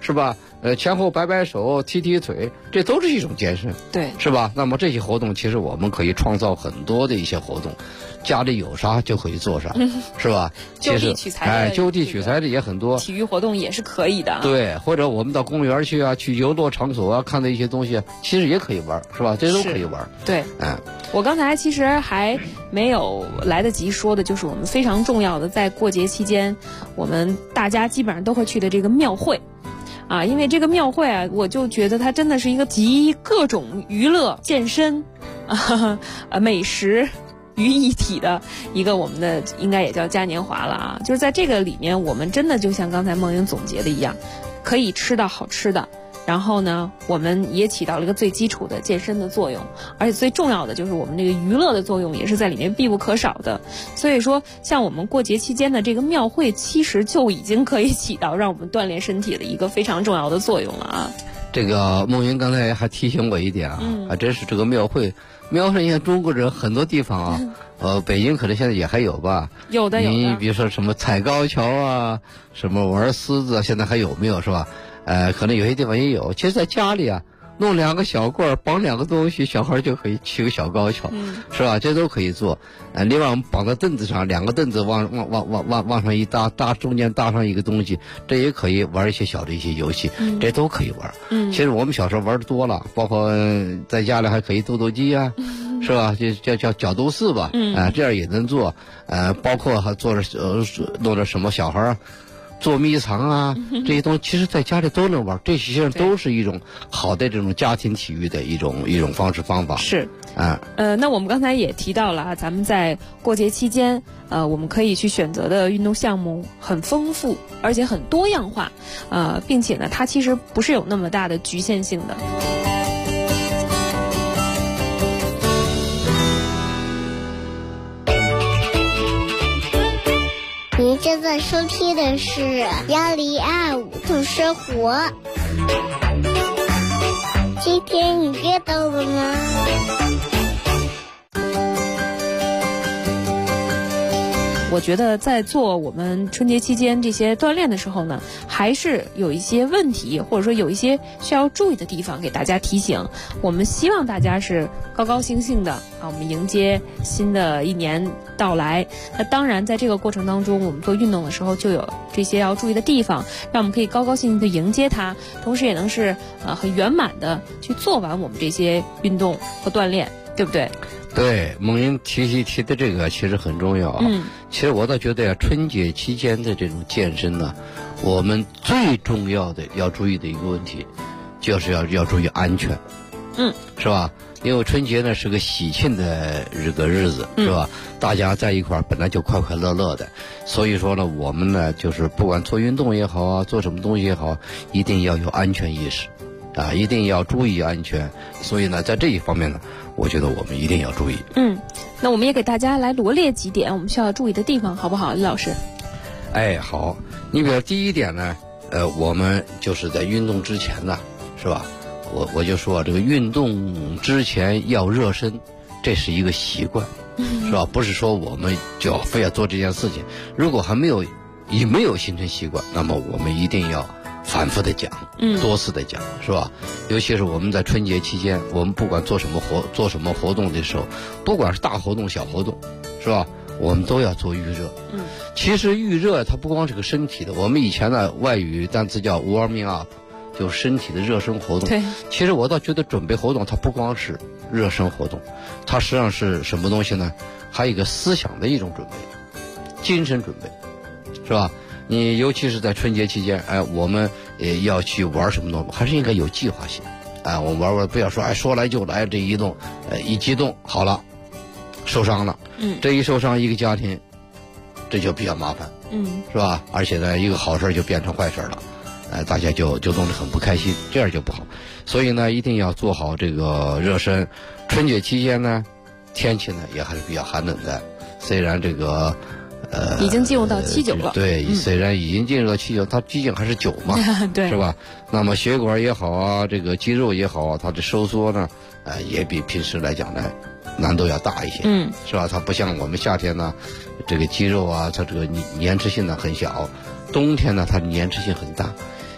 是吧？前后摆摆手、踢踢腿，这都是一种健身， 对， 是吧？那么这些活动，其实我们可以创造很多的一些活动，家里有啥就可以做啥，是吧？ 就地取材， 就地取材的也很多， 体育活动也是可以的。 对，或者我们到公园去啊，去游乐场所啊，看到一些东西，其实也可以玩，是吧？这都可以玩。 对，我刚才其实还没有来得及说的，就是我们非常重要的，在过节期间，我们大家基本上都会去的这个庙会。啊，因为这个庙会啊，我就觉得它真的是一个集各种娱乐、健身、美食于一体的一个我们的应该也叫嘉年华了啊。就是在这个里面，我们真的就像刚才梦莹总结的一样，可以吃到好吃的。然后呢，我们也起到了一个最基础的健身的作用，而且最重要的就是我们这个娱乐的作用也是在里面必不可少的。所以说，像我们过节期间的这个庙会，其实就已经可以起到让我们锻炼身体的一个非常重要的作用了啊。 这个梦云刚才还提醒我一点啊，还真是这个庙会，你看中国人很多地方啊，北京可能现在也还有吧？ 有的。 你比如说什么踩高跷啊，什么玩狮子啊，现在还有没有是吧？可能有些地方也有。其实在家里啊，弄2个小棍儿，绑2个东西，小孩就可以骑个小高跷，是吧？这都可以做。另外我们绑在凳子上，2个凳子往上一搭，中间搭上一个东西，这也可以玩一些小的一些游戏，这都可以玩。其实我们小时候玩的多了，包括在家里还可以斗斗鸡啊，是吧？就叫角斗士吧，这样也能做。包括还做着弄着什么小孩儿捉迷藏啊，这些东西其实在家里都能玩，这些都是一种好的这种家庭体育的一种方式方法。 是那我们刚才也提到了啊，咱们在过节期间，我们可以去选择的运动项目很丰富，而且很多样化，并且呢，它其实不是有那么大的局限性的。 您正在收听的是1025动生活。今天你知道了吗？ 我觉得在做我们春节期间这些锻炼的时候呢，还是有一些问题，或者说有一些需要注意的地方给大家提醒。我们希望大家是高高兴兴的啊，我们迎接新的一年到来。那当然在这个过程当中，我们做运动的时候就有这些要注意的地方，让我们可以高高兴兴的迎接它，同时也能是很圆满的去做完我们这些运动和锻炼，对不对？ 对，梦云提的这个其实很重要啊。其实我倒觉得呀，春节期间的这种健身呢，我们最重要的要注意的一个问题，就是要注意安全。是吧？因为春节呢是个喜庆的这个日子，是吧？大家在一块儿本来就快快乐乐的，所以说呢，我们呢就是不管做运动也好啊，做什么东西也好，一定要有安全意识。一定要注意安全，所以呢，在这一方面呢，我觉得我们一定要注意。 那我们也给大家来罗列几点我们需要注意的地方，好不好，李老师？ 好。你比如第一点呢，我们就是在运动之前呢，是吧？我就说这个运动之前要热身，这是一个习惯，是吧？不是说我们就要非要做这件事情。如果还没有形成习惯，那么我们一定要反复的讲，多次的讲，是吧？尤其是我们在春节期间，我们不管做什么活动的时候，不管是大活动小活动，是吧？我们都要做预热。其实预热它不光是个身体的，我们以前的外语单词叫 warming up， 就身体的热身活动。 对， 其实我倒觉得准备活动它不光是热身活动，它实际上是什么东西呢？还有一个思想的一种准备，精神准备，是吧？你尤其是在春节期间，我们要去玩什么东西，还是应该有计划性。我们玩不要说说来就来，这一动，一激动好了，受伤了。这一受伤一个家庭，这就比较麻烦。是吧？而且呢，一个好事就变成坏事了，大家就弄得很不开心，这样就不好。所以呢，一定要做好这个热身。春节期间呢，天气呢也还是比较寒冷的，虽然这个。 已经进入到7、9了。 对，虽然已经进入到7、9，它毕竟还是9嘛， 对， 是吧？那么血管也好啊，这个肌肉也好啊，它的收缩呢，也比平时来讲呢，难度要大一些，是吧？它不像我们夏天呢，这个肌肉啊，它这个粘稠性呢很小，冬天呢它的粘稠性很大。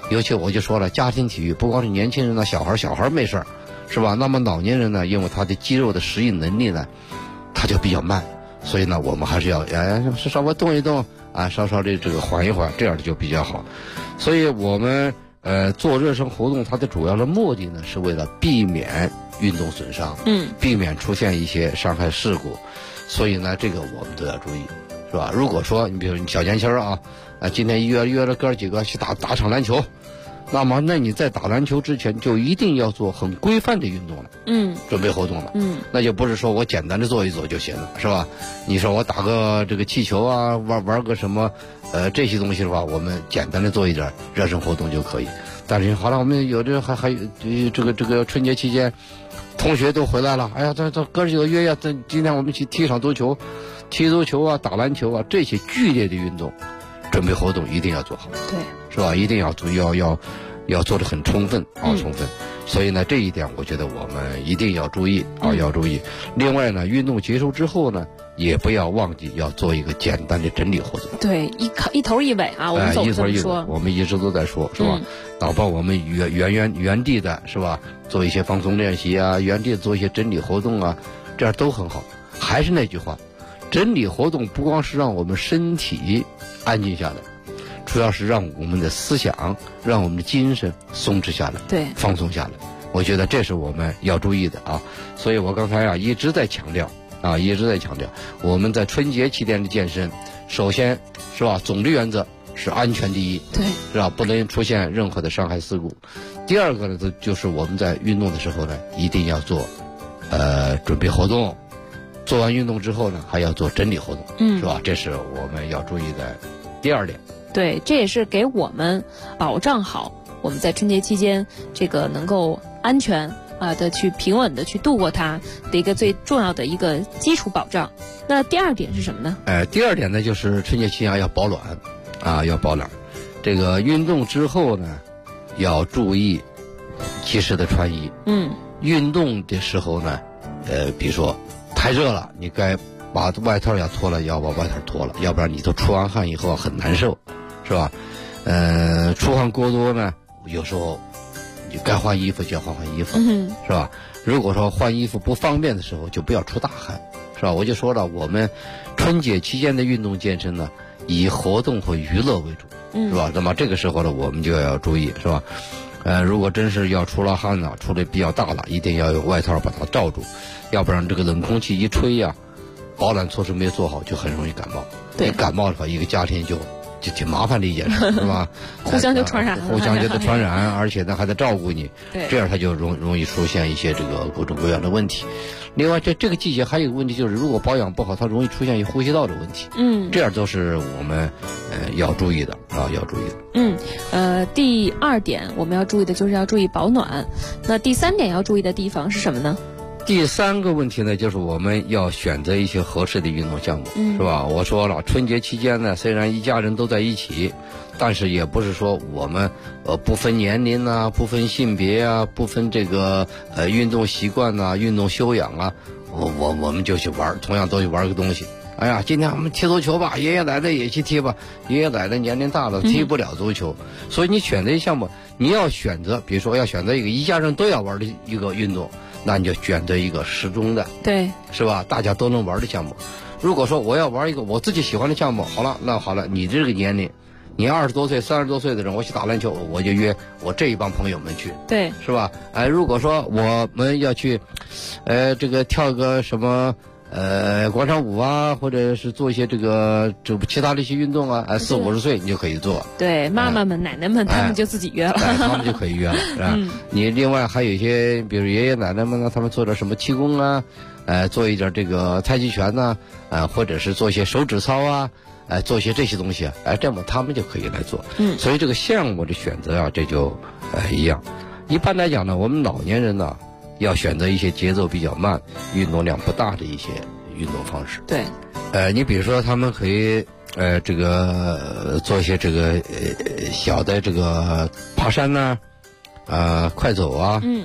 尤其我就说了，家庭体育不光是年轻人呢，小孩没事儿，是吧？那么老年人呢，因为他的肌肉的适应能力呢，他就比较慢，所以呢，我们还是要稍微动一动啊，稍稍的这个缓一缓，这样就比较好。所以我们做热身活动，它的主要的目的呢，是为了避免运动损伤，避免出现一些伤害事故。所以呢，这个我们都要注意，是吧？如果说你比如你小年轻啊，今天约了哥几个去打场篮球，那么你在打篮球之前就一定要做很规范的运动了，准备活动了，那就不是说我简单的做一做就行了，是吧？你说我打个这个气球啊，玩个什么，这些东西的话，我们简单的做一点热身活动就可以。但是好了，我们有的还有这个春节期间，同学都回来了，哎呀，这哥几个约呀，今天我们去踢一场足球，踢足球啊，打篮球啊，这些剧烈的运动，准备活动一定要做好， 对， 是吧？一定要做得很充分啊，充分。所以呢，这一点我觉得我们一定要注意啊，要注意。另外呢，运动结束之后呢，也不要忘记要做一个简单的整理活动。 对，一头一尾啊，我们总这么说， 我们一直都在说，是吧？哪怕我们原地的，是吧？做一些放松练习啊，原地做一些整理活动啊，这样都很好。还是那句话，整理活动不光是让我们身体安静下来，主要是让我们的思想，让我们的精神松弛下来， 对， 放松下来。我觉得这是我们要注意的啊。所以我刚才一直在强调，我们在春节期间的健身，首先是吧，总的原则是安全第一， 对， 是吧？不能出现任何的伤害事故。第二个呢，就是我们在运动的时候呢，一定要做准备活动，做完运动之后呢，还要做整理活动，是吧？这是我们要注意的第二点。 对，这也是给我们保障好我们在春节期间这个能够安全的去平稳的去度过它的一个最重要的一个基础保障。那第二点是什么呢？ 第二点呢，就是春节期间要保暖啊，要保暖。这个运动之后呢，要注意及时的穿衣。运动的时候呢，比如说太热了，你该把外套要脱了，要把外套脱了，要不然你都出完汗以后很难受，是吧？出汗过多呢，有时候你该换衣服就要换衣服，是吧？如果说换衣服不方便的时候，就不要出大汗，是吧？我就说了，我们春节期间的运动健身呢，以活动和娱乐为主，是吧？那么这个时候呢，我们就要注意，是吧？如果真是要出了汗了，出的比较大了，一定要有外套把它罩住，要不然这个冷空气一吹呀，保暖措施没有做好，就很容易感冒。对，感冒的话，一个家庭就挺麻烦的一件事，是吧？ 互相就传染了， 互相就得传染，而且呢还得照顾你，这样它就容易出现一些这个各种各样的问题。另外，这个季节还有一个问题，就是如果保养不好，它容易出现呼吸道的问题。这样都是我们要注意的啊，要注意的。 第二点我们要注意的就是要注意保暖。那第三点要注意的地方是什么呢？ 第三个问题呢，就是我们要选择一些合适的运动项目，是吧？我说了，春节期间呢，虽然一家人都在一起，但是也不是说我们不分年龄啊，不分性别啊，不分这个运动习惯啊，运动修养啊，我们就去玩，同样都去玩个东西。哎呀，今天我们踢足球吧，爷爷奶奶也去踢吧，爷爷奶奶年龄大了踢不了足球，所以你选择一项目，你要选择，比如说要选择一个一家人都要玩的一个运动，那你就选择一个适中的， 对， 是吧？大家都能玩的项目。如果说我要玩一个我自己喜欢的项目，好了，你这个年龄，你20多岁、30多岁的人，我去打篮球，我就约我这一帮朋友们去， 对， 是吧？如果说我们要去，这个跳个什么。广场舞啊，或者是做一些这其他的一些运动啊，40、50岁你就可以做。 对，妈妈们、奶奶们，他们就自己约了， 他们就可以约了，是吧？你另外还有一些，比如爷爷奶奶们呢，他们做点什么气功啊，做一点这个太极拳呐，或者是做一些手指操啊，做一些这些东西，这么他们就可以来做。所以这个项目的选择啊，这就一样。一般来讲呢，我们老年人呢，要选择一些节奏比较慢、运动量不大的一些运动方式。 对， 你比如说他们可以这个做一些这个小的这个爬山呐，快走啊，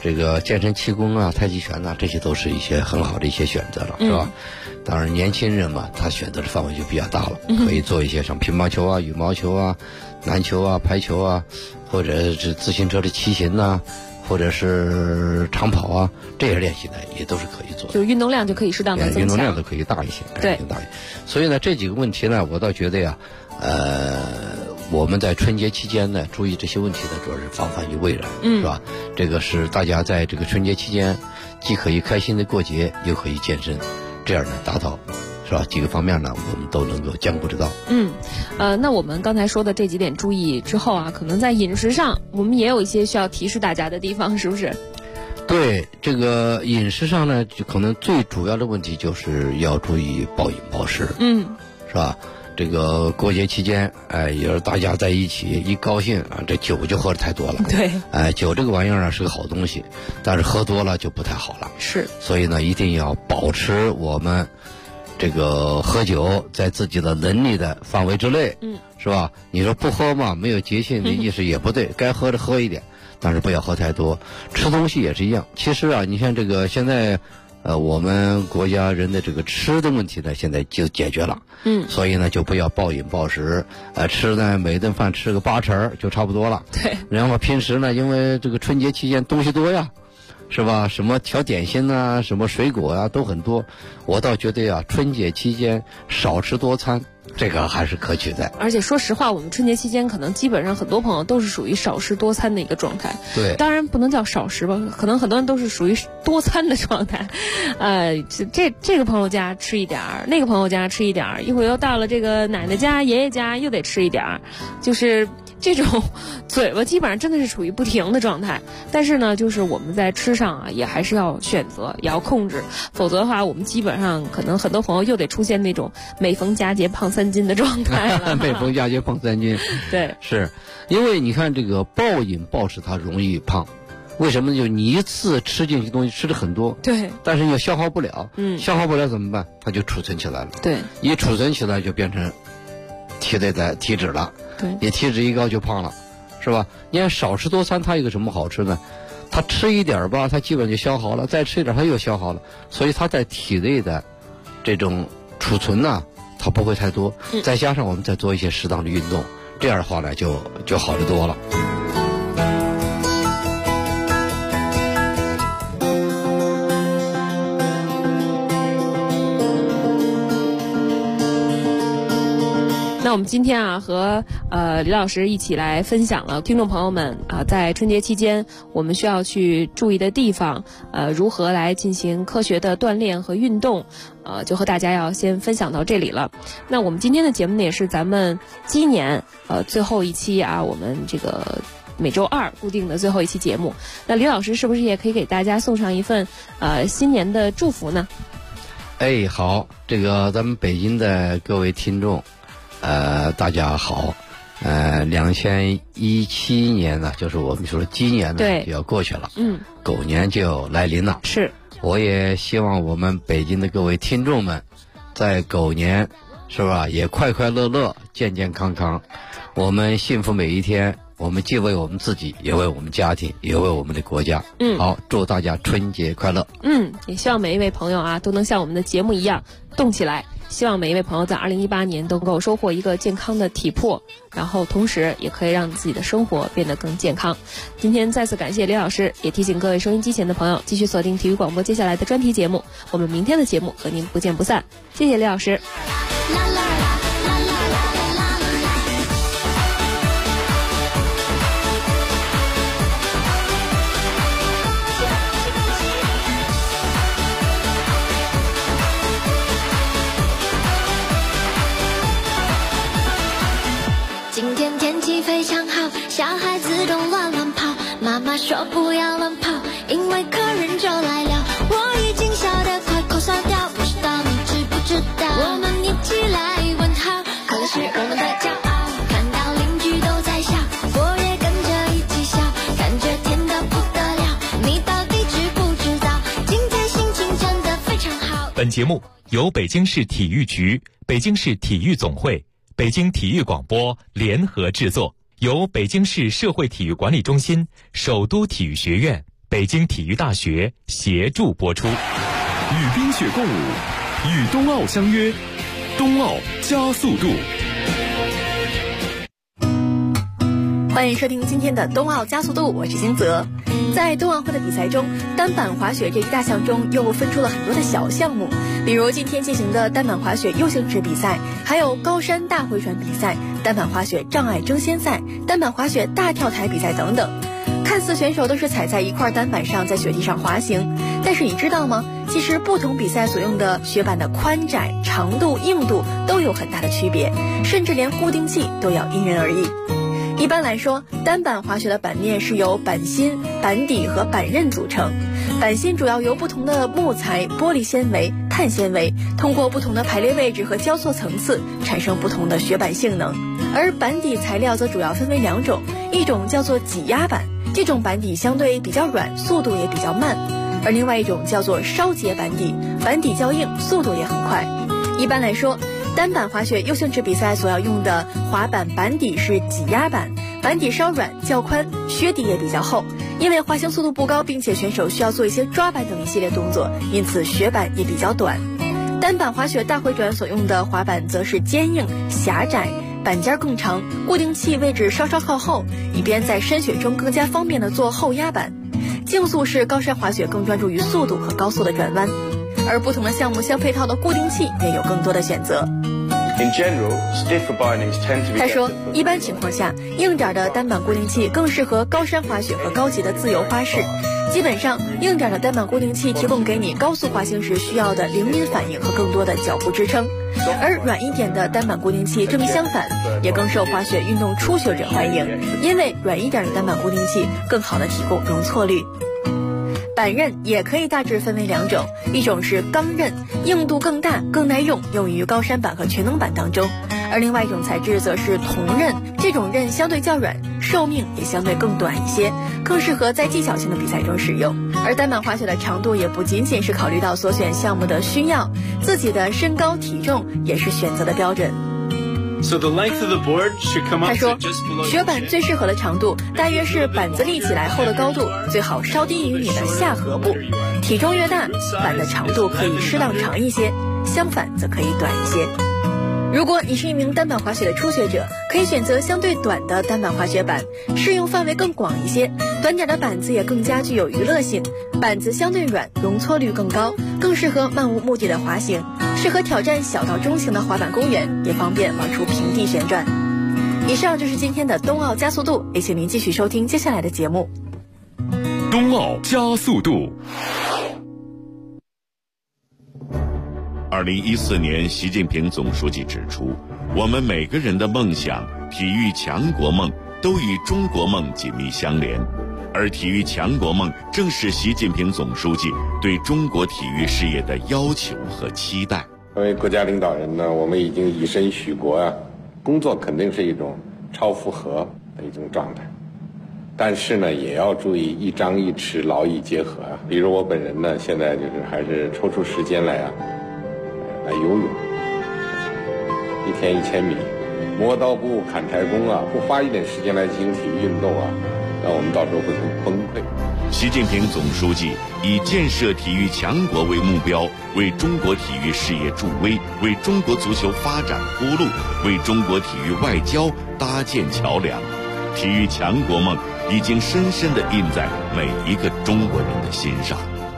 这个健身气功啊、太极拳呐，这些都是一些很好的一些选择了，是吧？当然，年轻人嘛，他选择的范围就比较大了，可以做一些像乒乓球啊、羽毛球啊、篮球啊、排球啊，或者是自行车的骑行呐，或者是长跑啊，这些练习呢也都是可以做的， 就是运动量就可以适当的增强， 运动量都可以大一些， 对， 大一些。所以呢，这几个问题呢，我倒觉得呀，我们在春节期间呢，注意这些问题呢，主要是防范于未然，是吧？这个是大家在这个春节期间，既可以开心的过节，又可以健身，这样呢，达到。是吧？几个方面呢，我们都能够兼顾得到。 那我们刚才说的这几点注意之后啊，可能在饮食上，我们也有一些需要提示大家的地方，是不是？ 对，这个饮食上呢，就可能最主要的问题就是要注意暴饮暴食，是吧？这个过节期间，也是大家在一起一高兴啊，这酒就喝的太多了。 对， 酒这个玩意儿啊是个好东西，但是喝多了就不太好了。 是， 所以呢，一定要保持我们这个喝酒在自己的能力的范围之内，是吧？你说不喝嘛，没有节庆的意识也不对，该喝的喝一点，但是不要喝太多。吃东西也是一样，其实啊，你像这个现在，我们国家人的这个吃的问题呢，现在就解决了，所以呢，就不要暴饮暴食，吃呢每顿饭吃个8成就差不多了， 对。 然后平时呢，因为这个春节期间东西多呀。是吧？什么调点心啊，什么水果啊，都很多。我倒觉得啊，春节期间少吃多餐，这个还是可取的。 而且说实话，我们春节期间可能基本上很多朋友都是属于少吃多餐的一个状态。 对， 当然不能叫少食吧，可能很多人都是属于多餐的状态。这个朋友家吃一点儿，那个朋友家吃一点儿，一会儿又到了这个奶奶家、爷爷家又得吃一点儿，就是这种嘴巴基本上真的是处于不停的状态。但是呢，就是我们在吃上啊，也还是要选择，也要控制，否则的话，我们基本上可能很多朋友又得出现那种每逢佳节胖3斤的状态了。 每逢佳节胖3斤， 对， 是因为你看这个暴饮暴食，它容易胖。为什么呢？就你一次吃进去东西吃的很多， 对， 但是又消耗不了，消耗不了怎么办？它就储存起来了， 对， 一储存起来就变成体内的体脂了， 对， 你体脂一高就胖了，是吧？你看少吃多餐，它有个什么好处呢？它吃一点吧，它基本就消耗了，再吃一点它又消耗了，所以它在体内的这种储存呢，它不会太多，再加上我们再做一些适当的运动，这样的话呢就好得多了。 那我们今天啊和李老师一起来分享了听众朋友们在春节期间我们需要去注意的地方，如何来进行科学的锻炼和运动，就和大家要先分享到这里了。那我们今天的节目呢，也是咱们今年最后一期啊，我们这个每周2固定的最后一期节目。那李老师是不是也可以给大家送上一份新年的祝福呢？ 好，这个咱们北京的各位听众。大家好，2017年呢，就是我们说鸡年呢就要过去了，狗年就来临了。 是， 我也希望我们北京的各位听众们，在狗年是吧，也快快乐乐、健健康康，我们幸福每一天。我们既为我们自己，也为我们家庭，也为我们的国家。好，祝大家春节快乐。 也希望每一位朋友啊，都能像我们的节目一样动起来。希望每一位朋友在2018年都能够收获一个健康的体魄，然后同时也可以让自己的生活变得更健康。今天再次感谢李老师，也提醒各位收音机前的朋友继续锁定体育广播接下来的专题节目，我们明天的节目和您不见不散。谢谢李老师。 今天天气非常好，小孩子都乱跑，妈妈说不要乱跑，因为客人就来了。我已经笑得快口哨掉，不知道你知不知道，我们一起来问好，快乐是我们的骄傲，看到邻居都在笑，我也跟着一起笑，感觉甜得不得了，你到底知不知道，今天心情真的非常好。 本节目由北京市体育局、北京市体育总会、北京体育广播联合制作，由北京市社会体育管理中心、首都体育学院、 北京体育大学协助播出。 与冰雪共舞，与冬奥相约，冬奥加速度。 欢迎收听今天的冬奥加速度，我是星泽。在冬奥会的比赛中，单板滑雪这一大项中又分出了很多的小项目，比如今天进行的单板滑雪U形制比赛，还有高山大回转比赛、单板滑雪障碍争先赛、单板滑雪大跳台比赛等等。看似选手都是踩在一块单板上在雪地上滑行，但是你知道吗？其实不同比赛所用的雪板的宽窄、长度、硬度都有很大的区别，甚至连固定器都要因人而异。一般来说，单板滑雪的板面是由板芯、板底和板刃组成。板芯主要由不同的木材、玻璃纤维、碳纤维，通过不同的排列位置和交错层次，产生不同的雪板性能。而板底材料则主要分为两种，一种叫做挤压板，这种板底相对比较软，速度也比较慢；而另外一种叫做烧结板底，板底较硬，速度也很快。一般来说，单板滑雪U形制比赛所要用的滑板板底是挤压板，板底稍软较宽，靴底也比较厚。因为滑行速度不高，并且选手需要做一些抓板等一系列动作，因此雪板也比较短。单板滑雪大回转所用的滑板则是坚硬、狭窄，板尖更长，固定器位置稍稍靠后，以便在深雪中更加方便的做后压板。竞速式高山滑雪更专注于速度和高速的转弯，而不同的项目相配套的固定器也有更多的选择。他说，一般情况下，硬点的单板固定器更适合高山滑雪和高级的自由花式。基本上，硬点的单板固定器提供给你高速滑行时需要的灵敏反应和更多的脚步支撑，而软一点的单板固定器正相反，也更受滑雪运动初学者欢迎，因为软一点的单板固定器更好的提供容错率。板刃也可以大致分为两种，一种是钢刃，硬度更大更耐用，用于高山板和全能板当中；而另外一种材质则是铜刃，这种刃相对较软，寿命也相对更短一些，更适合在技巧性的比赛中使用。而单板滑雪的长度也不仅仅是考虑到所选项目的需要，自己的身高体重也是选择的标准。他说，雪板最适合的长度大约是板子立起来后的高度，最好稍低于你的下颌部。体重越大，板的长度可以适当长一些，相反则可以短一些。如果你是一名单板滑雪的初学者，可以选择相对短的单板滑雪板，适用范围更广一些，短点的板子也更加具有娱乐性，板子相对软，容错率更高，更适合漫无目的的滑行，适合挑战小到中型的滑板公园，也方便往出平地旋转。以上就是今天的冬奥加速度，也请您继续收听接下来的节目。 冬奥加速度。 2014年，习近平总书记指出，我们每个人的梦想、体育强国梦都与中国梦紧密相连，而体育强国梦正是习近平总书记对中国体育事业的要求和期待。 作为国家领导人呢，我们已经以身许国啊，工作肯定是一种超负荷的一种状态，但是呢，也要注意一张一弛，劳逸结合啊。比如我本人呢，现在就是还是抽出时间来游泳，一天1000米，磨刀不误砍柴工啊，不花一点时间来进行体育运动啊，那我们到时候会很崩溃。 习近平总书记以建设体育强国为目标，为中国体育事业助威，为中国足球发展铺路，为中国体育外交搭建桥梁。体育强国梦已经深深地印在每一个中国人的心上。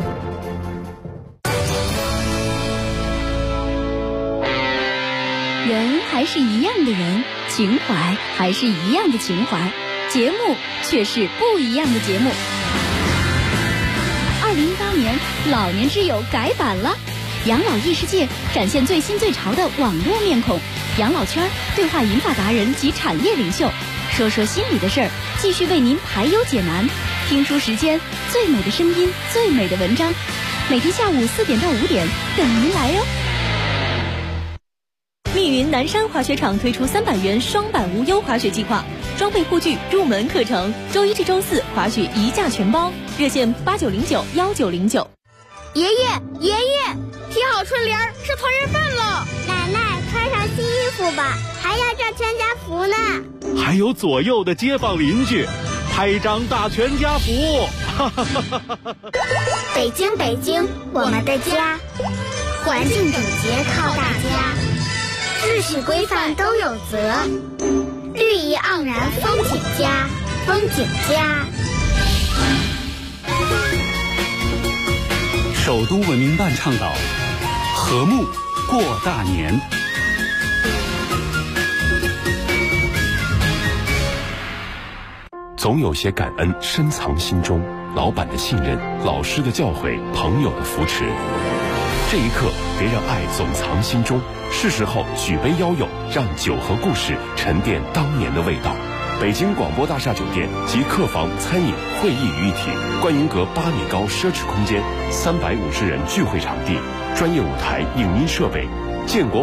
人还是一样的人，情怀还是一样的情怀，节目却是不一样的节目。2018年，老年之友改版了，养老异世界展现最新最潮的网络面孔，养老圈对话银发达人及产业领袖，说说心里的事儿，继续为您排忧解难。听书时间，最美的声音，最美的文章，每天下午4点到5点等您来哟。 密云南山滑雪场推出300元双板无忧滑雪计划，装备护具入门课程，周1至周4滑雪1价全包，热线89091909。 爷爷，贴好春联是团圆饭了。奶奶，穿上新衣服吧，还要照全家福呢。 还有左右的街坊邻居，拍张大全家福。 北京，北京，我们的家，环境整洁靠大家，秩序规范都有责，绿意盎然风景佳，风景佳。 首都文明办倡导和睦过大年。 总有些感恩深藏心中，老板的信任，老师的教诲，朋友的扶持。这一刻，别让爱总藏心中，是时候举杯邀友，让酒和故事沉淀当年的味道。北京广播大厦酒店集客房、餐饮、会议于一体，观云阁8米高奢侈空间，350人聚会场地，专业舞台、影音设备，建国